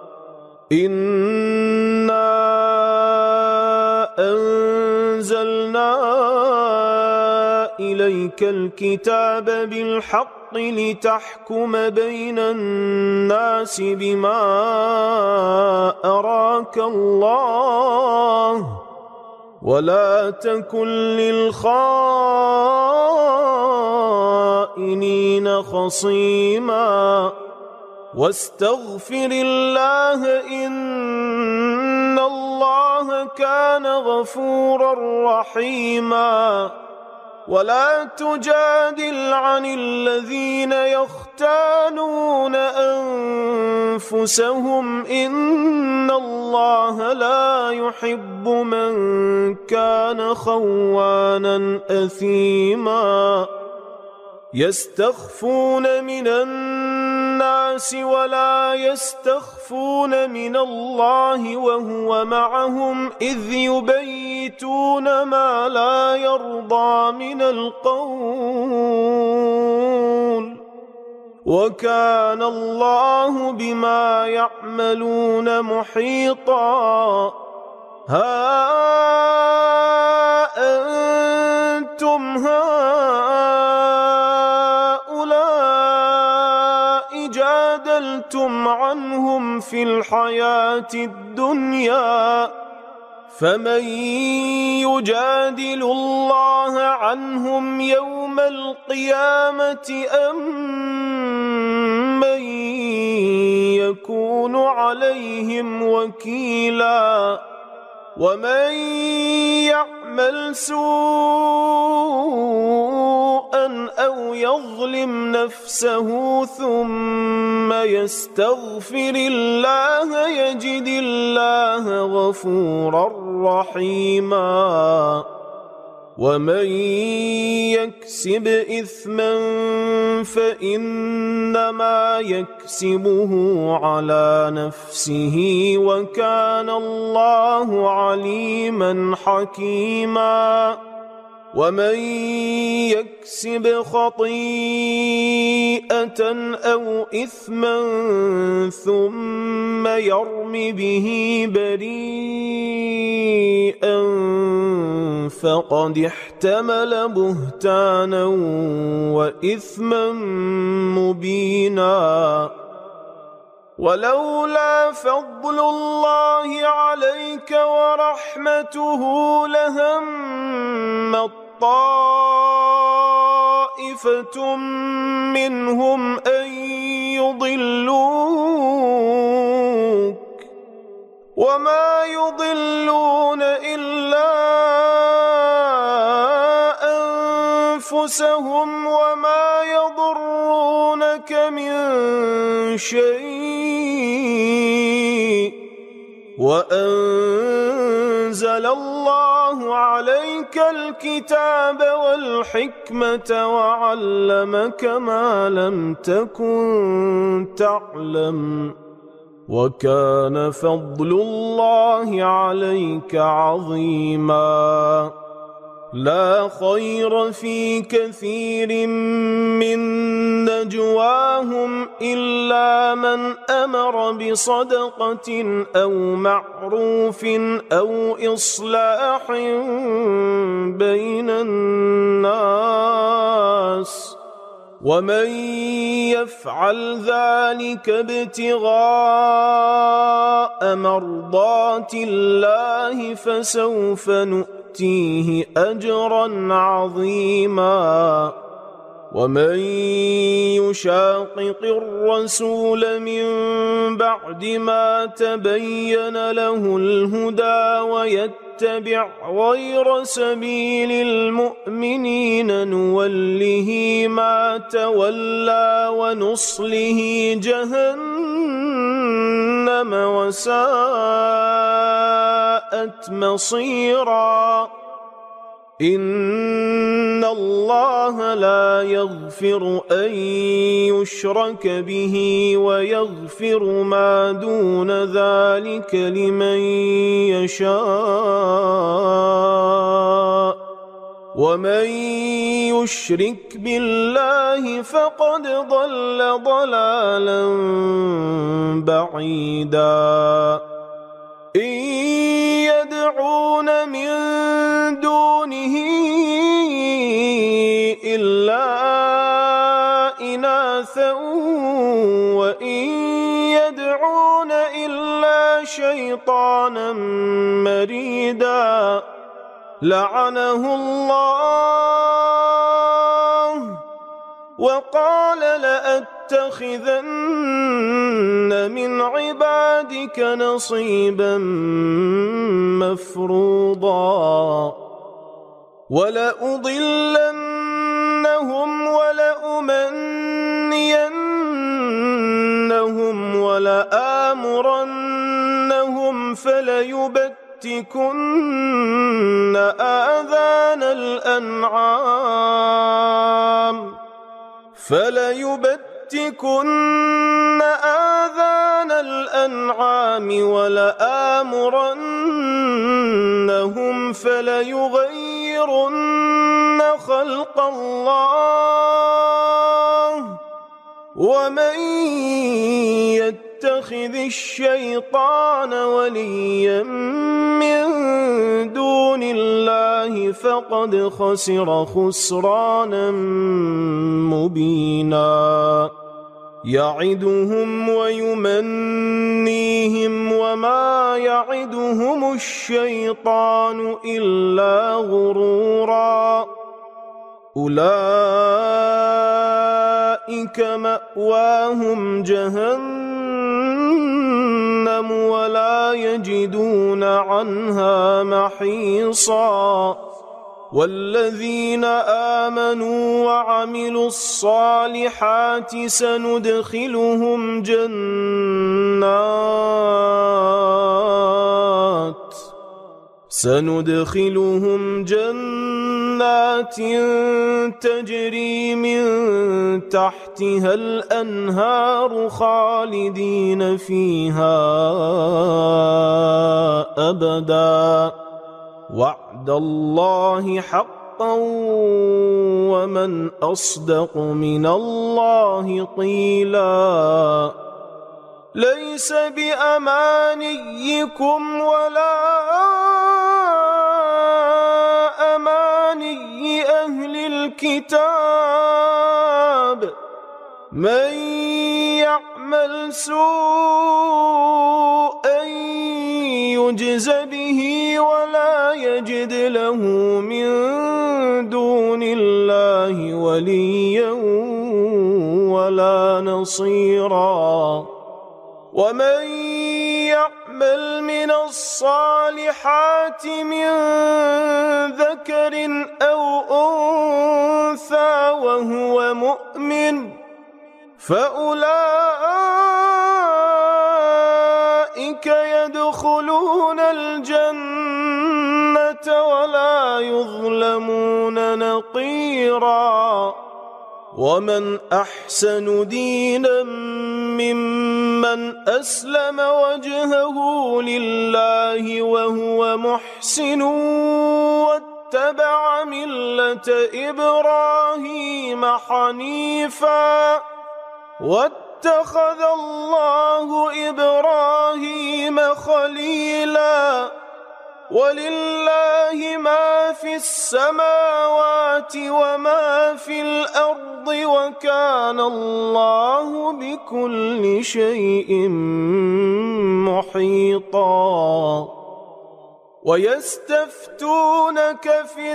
إنا أنزلنا إليك الكتاب بالحق لتحكم بين الناس بما أراك الله ولا تكن للخائنين خصيما واستغفر الله إن الله كان غفورا رحيما ولا تجادل عن الذين يختانون أنفسهم إن الله لا يحب من كان خوانا أثيما يستخفون من الناس الناس ولا يستخفون من الله وهو معهم إذ يبيتون ما لا يرضى من القول وكان الله بما يعملون محيطا. ها أنتم هؤلاء جادلتم عنهم في الحياة الدنيا فمن يجادل الله عنهم يوم القيامة أم من يكون عليهم وكيلا. ومن يعمل سوءا أو يظلم نفسه ثم يستغفر الله يجد الله غفورا رحيما. ومن يكسب إثما فإنما يكسبه على نفسه وكان الله عليما حكيما. ومن يكسب خطيئة أو إثما ثم يرم به بريئا فقد احتمل بهتانا وإثما مبينا. ولولا فضل الله عليك ورحمته لهم طائفة منهم أن يضلوك وما يضلون إلا أنفسهم وما يضرونك من شيء. وأنزل الله عليك الكتاب والحكمة وعلمك ما لم تكن تعلم وكان فضل الله عليك عظيما. لا خير في كثير من نجواهم إلا من أمر بصدقة أو معروف أو إصلاح بين الناس ومن يفعل ذلك ابتغاء مرضات الله فسوف نؤتيه أجرا عظيما. ومن يشاقق الرسول من بعد ما تبين له الهدى ويتبع غير سبيل المؤمنين نوله ما تولى ونصله جهنم وساءت مصيرا. إن الله لا يغفر أن يشرك به ويغفر ما دون ذلك لمن يشاء ومن يشرك بالله فقد ضل ضلالا بعيدا. إن يدعون من دونه إلا إناثا وإن يدعون إلا شيطانا مريدا لعنه الله وقال لأتخذن من عبادك نصيبا مفروضا ولأضلنهم ولأمنينهم ولآمرنهم فليبتكن آذان الأنعام فليبتكن لَآتِيَنَّكُنَّ آذَانَ الْأَنْعَامِ وَلَآمُرَنَّهُمْ فَلَيُغَيِّرُنَّ خَلْقَ اللَّهِ وَمَن يَتَّخِذِ الشَّيْطَانَ وَلِيًّا مِّن دُونِ اللَّهِ فَقَدْ خَسِرَ خُسْرَانًا مُّبِينًا يَعِدُهُمْ وَيُمَنِّيهِمْ وَمَا يَعِدُهُمُ الشَّيْطَانُ إِلَّا غُرُورًا أُولَئِكَ مَأْوَاهُمْ جَهَنَّمُ وَلَا يَجِدُونَ عَنْهَا مَحِيصًا وَالَّذِينَ آمَنُوا وَعَمِلُوا الصَّالِحَاتِ سَنُدْخِلُهُمْ جَنَّاتٍ سندخلهم جنات تجري من تحتها الأنهار خالدين فيها أبدا وعد الله حقا ومن أصدق من الله قيلا ليس بأمانيكم ولا أماني أهل الكتاب من يعمل سوءا يجز به ولا يجد له من دون الله وليا ولا نصيرا ومن يعمل من الصالحات من ذكر أو أنثى وهو مؤمن فأولئك يدخلون الجنة ولا يظلمون نقيرا ومن أحسن دينا ممن أسلم وجهه لله وهو محسن واتبع ملة إبراهيم حنيفا واتخذ الله إبراهيم خليلا ولله ما في السماوات وما في الأرض وكان الله بكل شيء محيطا ويستفتونك في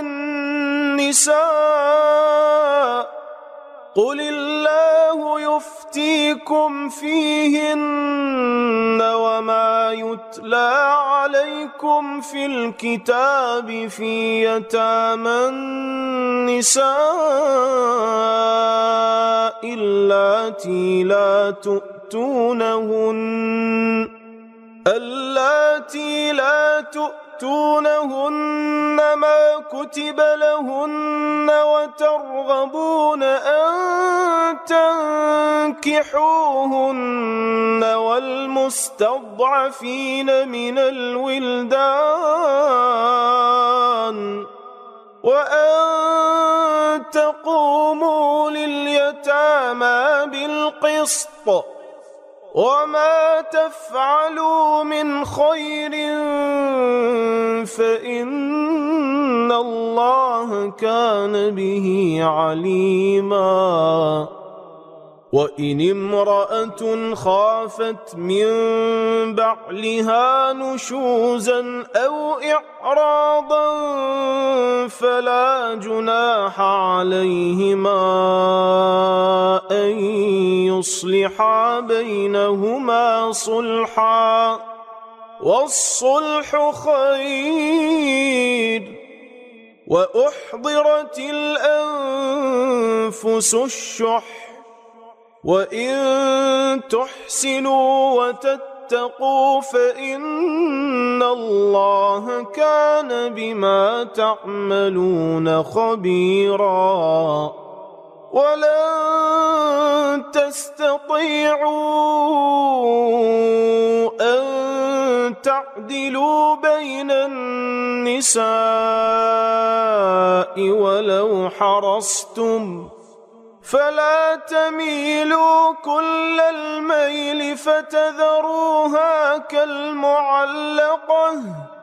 النساء قل الله يفتيكم فيهن وما يتلى عليكم في الكتاب في يتامى النساء اللاتي لا تؤتونهن اللاتي لا تؤتونهن ما كتب لهن وترغبون أن تنكحوهن والمستضعفين من الولدان وأن تقوموا لليتامى بالقسط وما تفعلوا من خير فإن الله كان به عليما وإن امرأة خافت من بعلها نشوزا أو إعراضا فلا جناح عليهما أن يصلحا بينهما صلحا والصلح خير وأحضرت الأنفس الشح وإن تحسنوا وتتقوا فإن الله كان بما تعملون خبيرا ولن تستطيعوا أن تعدلوا بين النساء ولو حرصتم، فلا تميلوا كل الميل فتذروها كالمعلقة،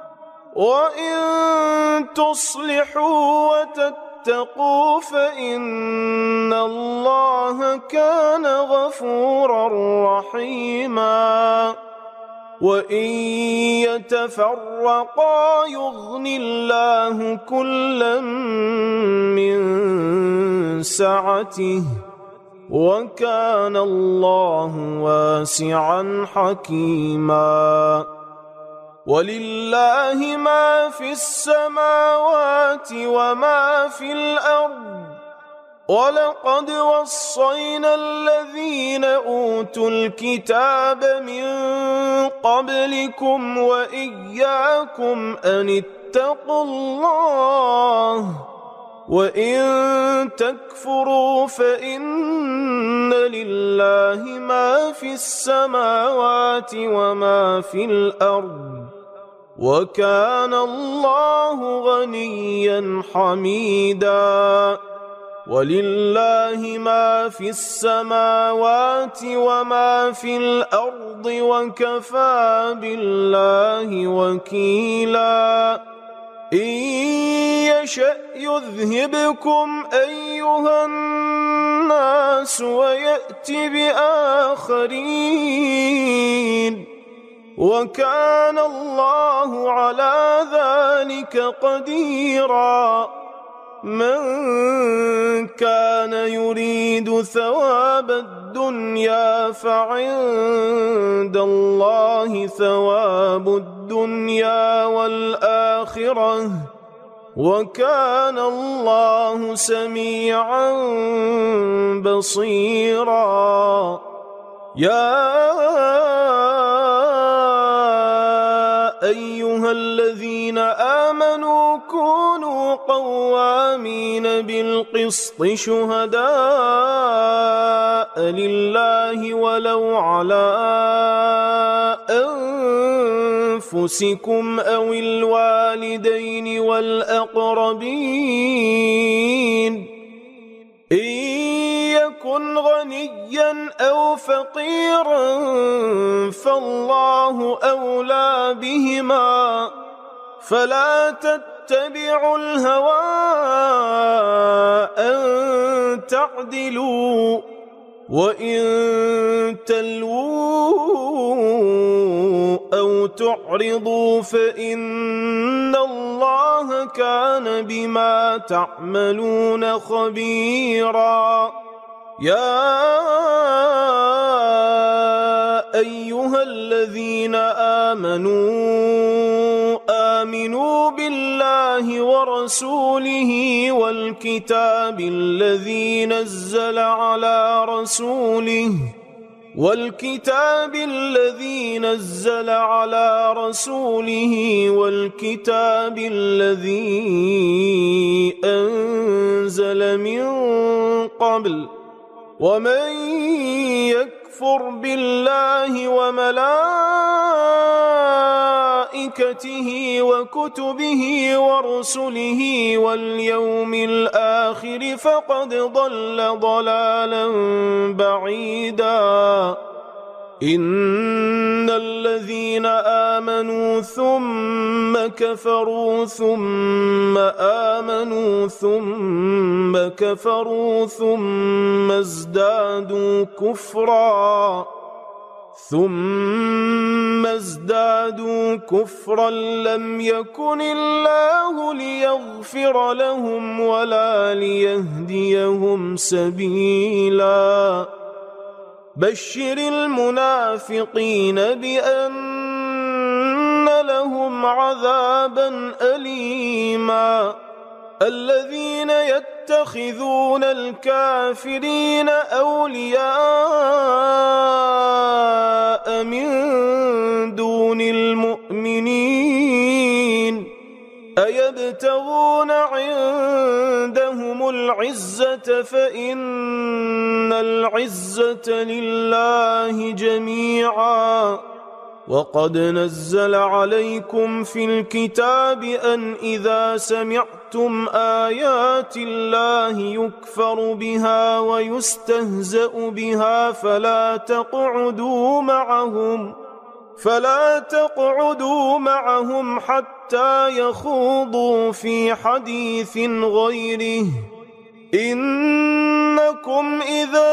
وإن تصلحوا وتتقوا فإن الله كان غفورا رحيما. وإن يتفرقا يغن الله كلا من سعته، وكان الله واسعا حكيما. ولله ما في السماوات وما في الأرض، ولقد وصينا الذين أوتوا الكتاب من قبلكم وإياكم أن اتقوا الله، وإن تكفروا فإن لله ما في السماوات وما في الأرض، وكان الله غنيا حميدا. ولله ما في السماوات وما في الأرض، وكفى بالله وكيلا. إن يشأ يذهبكم أيها الناس ويأت بآخرين، وكان الله على ذلك قديرا. من كان يريد ثواب الدنيا فعند الله ثواب الدنيا والآخرة، وكان الله سميعا بصيرا. يا أيها الذين آمنوا كونوا قوامين بالقسط شهداء لله ولو على أنفسكم أو الوالدين والأقربين، إن يكن غنيا أو فقيرا فالله أولى بهما، فلا تتبعوا الهوى أن تعدلوا، وإن تلووا أو تعرضوا فإن الله كان بما تعملون خبيرا. يا أيها الذين آمنوا آمنوا بالله ورسوله والكتاب الذي نزل على رسوله والكتاب الذي نزل على رسوله والكتاب الذي أنزل من قبل، ومن يكفر بالله وملائكته وكتبه ورسله واليوم الآخر فقد ضل ضلالا بعيدا. إن الذين آمنوا ثم كفروا ثم آمنوا ثم كفروا ثم ازدادوا كفرا ثم ازدادوا كفرا لم يكن الله ليغفر لهم ولا ليهديهم سبيلا. بشر المنافقين بأن لهم عذابا أليما. الذين يتخذون الكافرين أولياء من دون المؤمنين أيبتغون عندهم العزة فإن العزة لله جميعا. وقد نزل عليكم في الكتاب أن إذا سمعتم آيات الله يكفر بها ويستهزأ بها فلا تقعدوا معهم فلا تقعدوا معهم حتى يخوضوا في حديث غيره إنكم إذا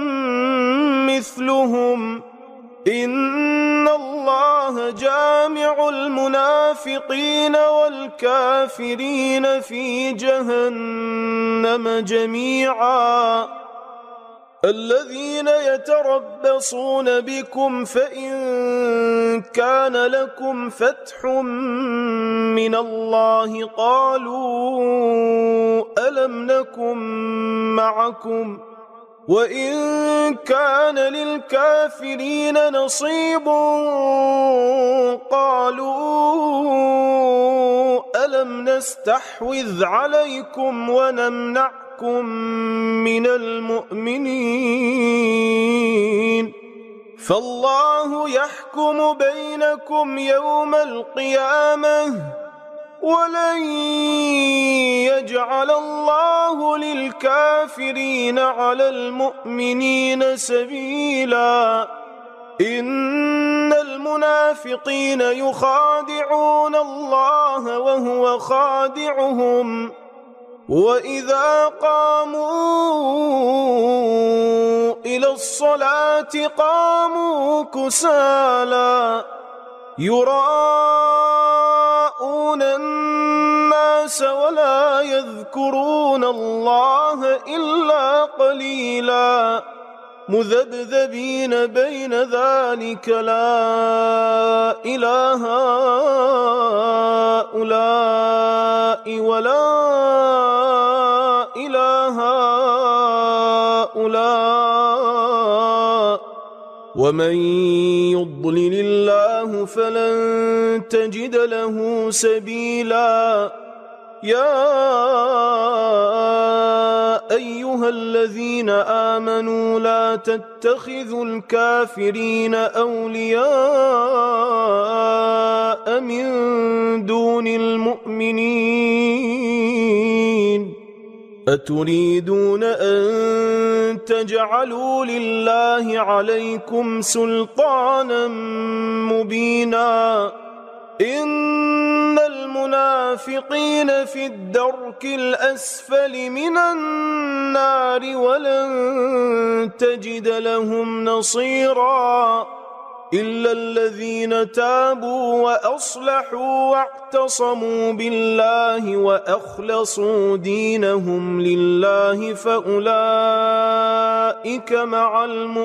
مثلهم إن الله جامع المنافقين والكافرين في جهنم جميعا. الذين يتربصون بكم فإن كان لكم فتح من الله قالوا ألم نكن معكم وإن كان للكافرين نصيب قالوا ألم نستحوذ عليكم ونمنعكم من المؤمنين فالله يحكم بينكم يوم القيامة ولن يجعل الله للكافرين على المؤمنين سبيلا. إن المنافقين يخادعون الله وهو خادعهم وإذا قاموا إلى الصلاة قاموا كسالى يراءون الناس ولا يذكرون الله إلا قليلا مذبذبين بين ذلك لا إله هؤلاء ولا إله هؤلاء ومن يضلل الله فلن تجد له سبيلا. يا أيها الذين آمنوا لا تتخذوا الكافرين أولياء من دون المؤمنين أتريدون أن تجعلوا لله عليكم سلطانا مبينا إن المنافقين في الدرك الأسفل من النار ولن تجد لهم نصيرا إلا الذين تابوا وأصلحوا واعتصموا بالله وأخلصوا دينهم لله فأولئك مع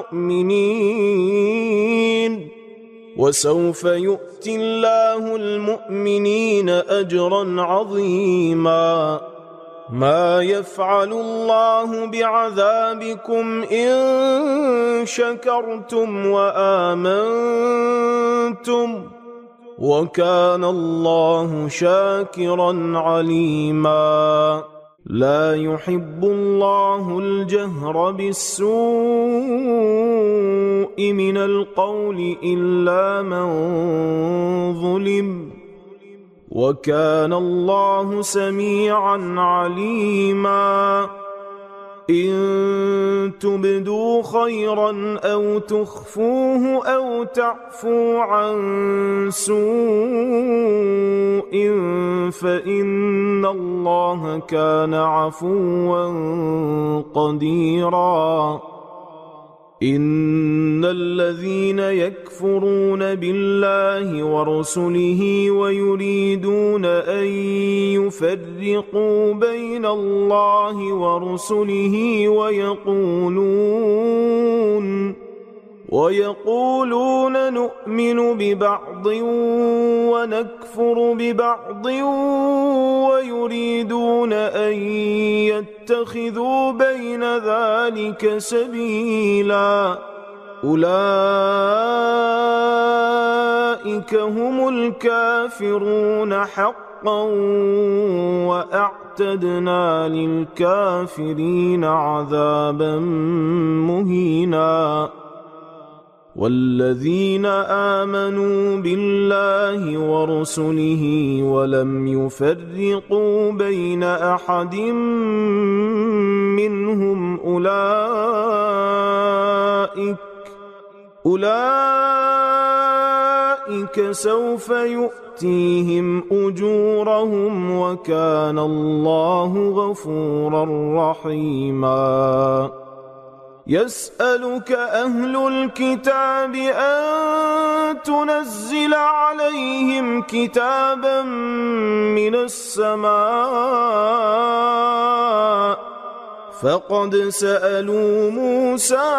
المؤمنين وسوف يؤتي الله المؤمنين أجرا عظيما. ما يفعل الله بعذابكم إن شكرتم وآمنتم وكان الله شاكرا عليما. لا يحب الله الجهر بالسوء من القول إلا من ظلم وكان الله سميعا عليما. إن تبدوا خيرا أو تخفوه أو تعفو عن سوء فإن الله كان عفوا قديرا. إن الذين يكفرون بالله ورسله ويريدون أن يفرقوا بين الله ورسله ويقولون ويقولون نؤمن ببعض ونكفر ببعض ويريدون أن يتخذوا بين ذلك سبيلا أولئك هم الكافرون حقا حقا وأعتدنا للكافرين عذابا مهينا. والذين آمنوا بالله ورسله ولم يفرقوا بين أحد منهم أولئك أولئك سوف يؤتيهم أجورهم وكان الله غفورا رحيما. يسألك أهل الكتاب أن تنزل عليهم كتابا من السماء فقد سألوا موسى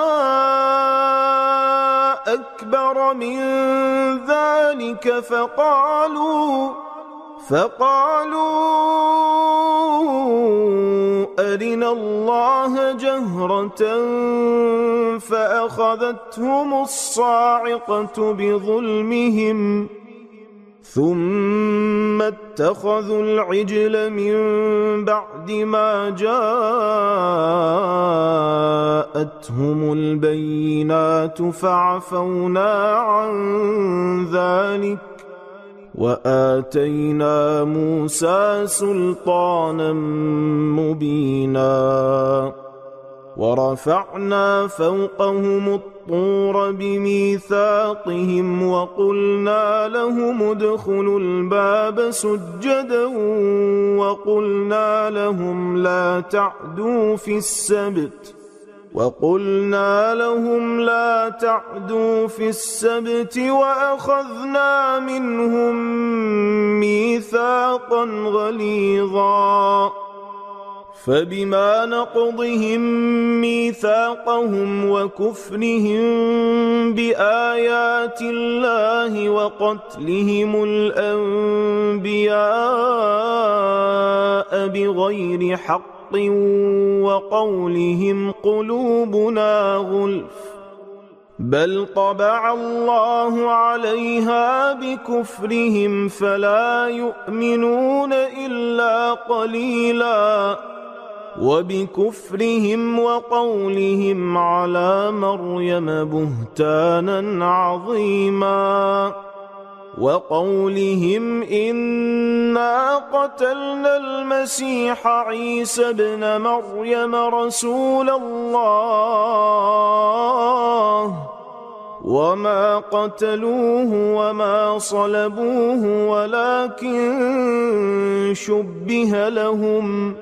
أكبر من ذلك فقالوا فقالوا أرنا الله جهرة فأخذتهم الصاعقة بظلمهم ثم اتخذوا العجل من بعد ما جاءتهم البينات فعفونا عن ذلك وآتينا موسى سلطانا مبينا. ورفعنا فوقهم الطور بميثاقهم وقلنا لهم ادخلوا الباب سجدا وقلنا لهم لا تعدوا في السبت وقلنا لهم لا تعدوا في السبت وأخذنا منهم ميثاقا غليظا. فبما نقضهم ميثاقهم وكفرهم بآيات الله وقتلهم الأنبياء بغير حق وقولهم قلوبنا غلف بل طبع الله عليها بكفرهم فلا يؤمنون إلا قليلا. وبكفرهم وقولهم على مريم بهتانا عظيما وقولهم إنا قتلنا المسيح عيسى ابن مريم رسول الله وما قتلوه وما صلبوه ولكن شبه لهم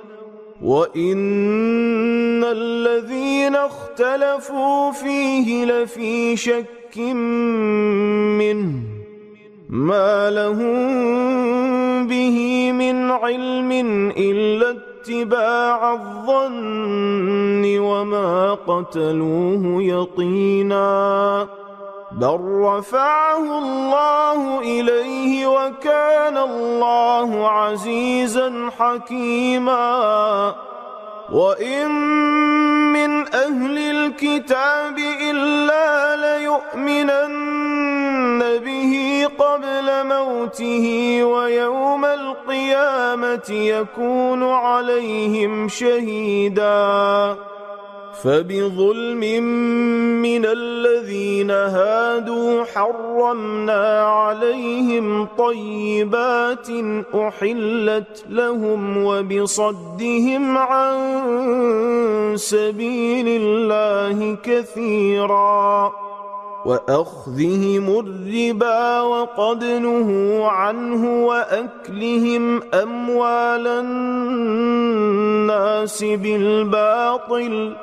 وإن الذين اختلفوا فيه لفي شك منه ما لهم به من علم إلا اتباع الظن وما قتلوه يقينا بل رفعه الله إليه وكان الله عزيزا حكيما. وإن من أهل الكتاب إلا ليؤمنن به قبل موته ويوم القيامة يكون عليهم شهيدا. فبظلم من الذين هادوا حرمنا عليهم طيبات أحلت لهم وبصدهم عن سبيل الله كثيرا وأخذهم الربا وقد نهوا عنه وأكلهم أموال الناس بالباطل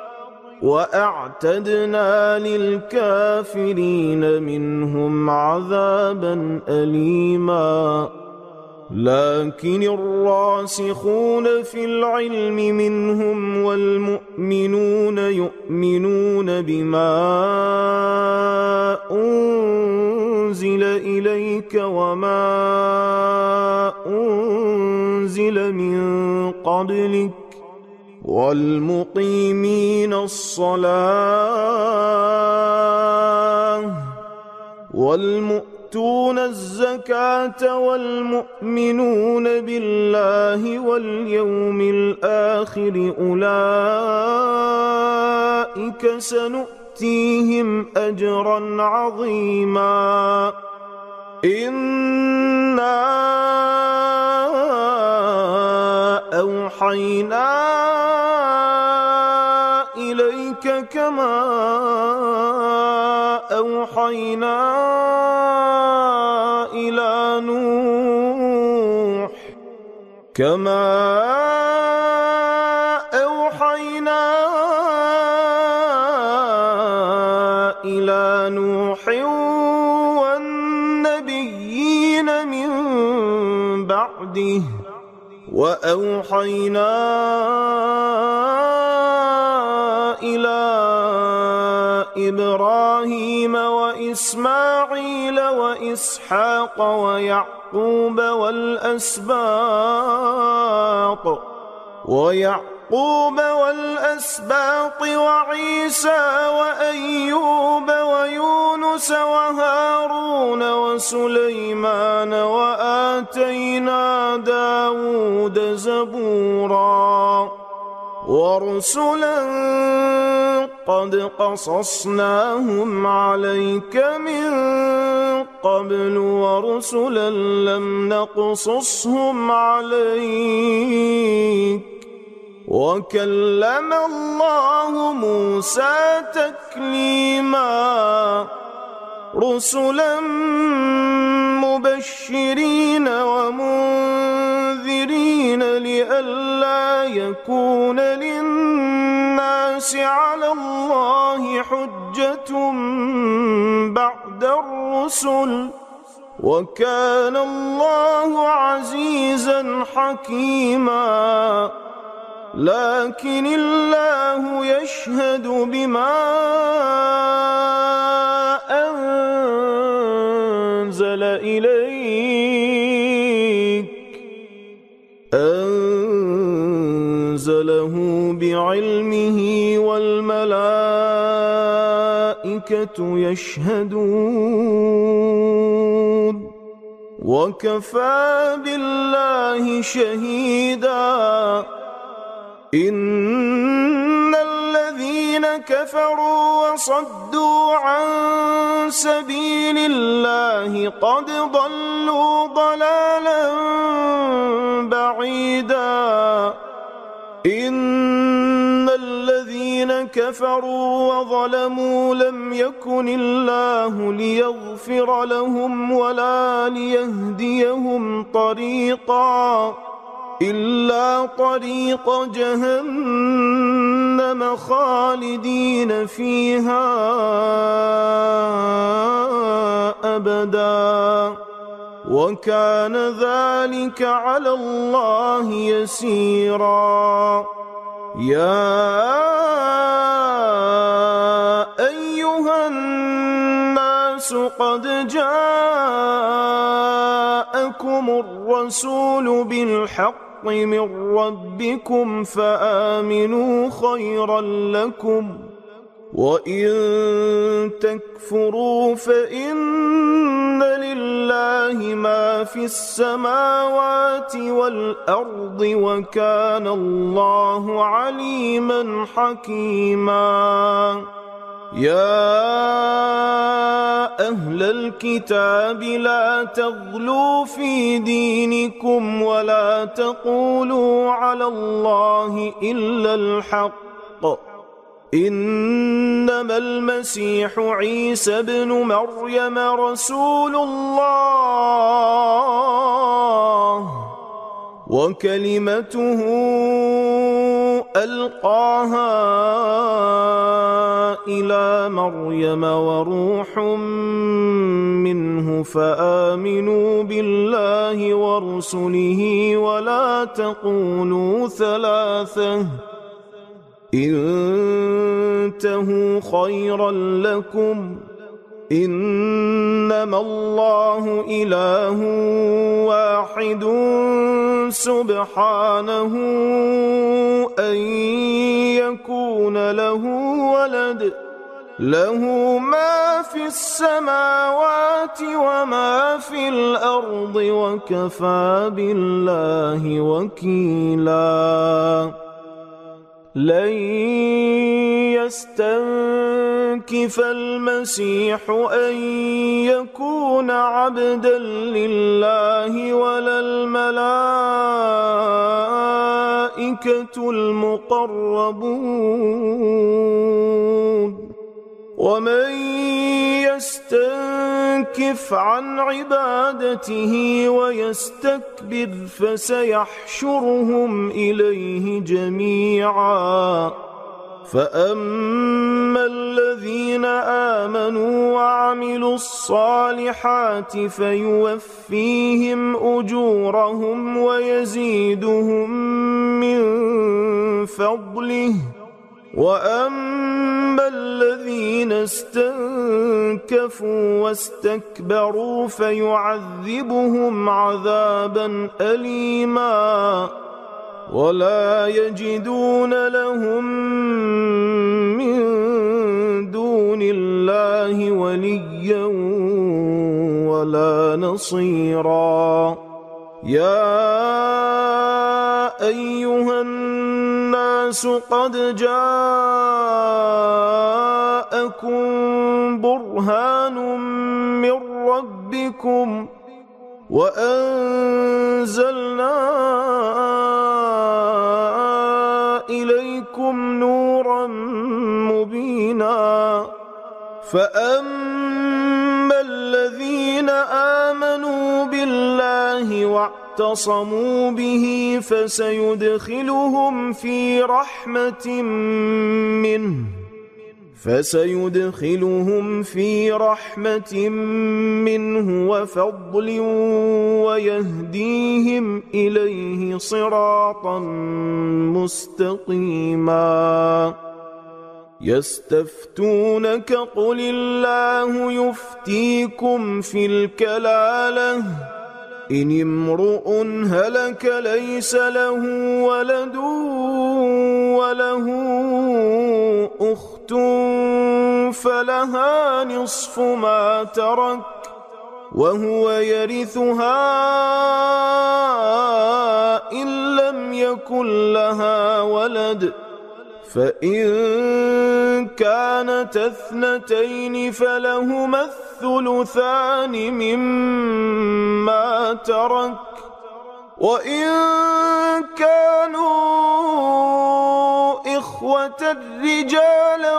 وأعتدنا للكافرين منهم عذابا أليما. لكن الراسخون في العلم منهم والمؤمنون يؤمنون بما أنزل إليك وما أنزل من قبلك والمقيمين الصلاة والمؤمنين ويؤتون الزكاة والمؤمنون بالله واليوم الآخر أولئك سنؤتيهم أجرا عظيما إنا أوحينا إليك كما أوحينا إلى نوح كما أوحينا إلى نوح والنبيين من بعده وأوحينا إلى إبراهيم وإسماعيل وإسحاق ويعقوب والأسباط ويعقوب والأسباط وعيسى وأيوب ويونس وهارون وسليمان وآتينا داود زبورا ورسلا قد قصصناهم عليك من قبل ورسلا لم نقصصهم عليك وكلم الله موسى تكليما رسلا مبشرين ومنذرين لئلا يكون للناس على الله حجة بعد الرسل وكان الله عزيزا حكيما لكن الله يشهد بما أنزل إليك أنزله بعلمه والملائكة يشهدون وكفى بالله شهيدا إن الذين كفروا وصدوا عن سبيل الله قد ضلوا ضلالا بعيدا إن الذين كفروا وظلموا لم يكن الله ليغفر لهم ولا ليهديهم طريقا إلا طريق جهنم خالدين فيها أبدا وكان ذلك على الله يسيرا يا أيها الناس قد جاءكم الرسول بالحق من ربكم فآمنوا خيرا لكم وإن تكفروا فإن لله ما في السماوات والأرض وكان الله عليما حكيما يا أهل الكتاب لا تغلوا في دينكم ولا تقولوا على الله إلا الحق إنما المسيح عيسى ابن مريم رسول الله وكلمته ألقاها إلى مريم وروح منه فآمنوا بالله ورسله ولا تقولوا ثلاثة انتهوا خيرا لكم إنما الله إله واحد سبحانه أن يكون له ولد له ما في السماوات وما في الأرض وكفى بالله وكيلا لن يستنكف المسيح أن يكون عبدا لله ولا الملائكة المقربون ومن يستنكف عن عبادته ويستكبر فسيحشرهم إليه جميعا فأما الذين آمنوا وعملوا الصالحات فيوفيهم أجورهم ويزيدهم من فضله وأما الذين استنكفوا واستكبروا فيعذبهم عذابا أليما ولا يجدون لهم من دون الله وليا ولا نصيرا يا أيها الناس قد جاءكم برهان من ربكم وأنزلنا إليكم نورا مبينا فأما الذين آمنوا بالله واعتصموا به فسيدخلهم في رحمة منه فسيدخلهم في رحمة منه وفضل ويهديهم إليه صراطا مستقيما يستفتونك قل الله يفتيكم في الكلالة إن امرؤ هلك ليس له ولد وله أخت فلها نصف ما ترك وهو يرثها إن لم يكن لها ولد فإن كانت اثنتين فلهما الثلثان مما ترك وإن كانوا إخوة رجالا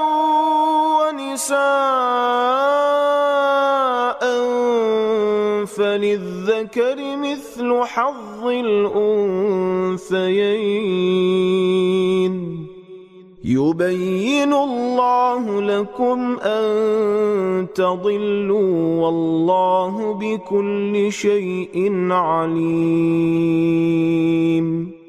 ونساء فللذكر مثل حظ الأنثيين يبين الله لكم أن تضلوا والله بكل شيء عليم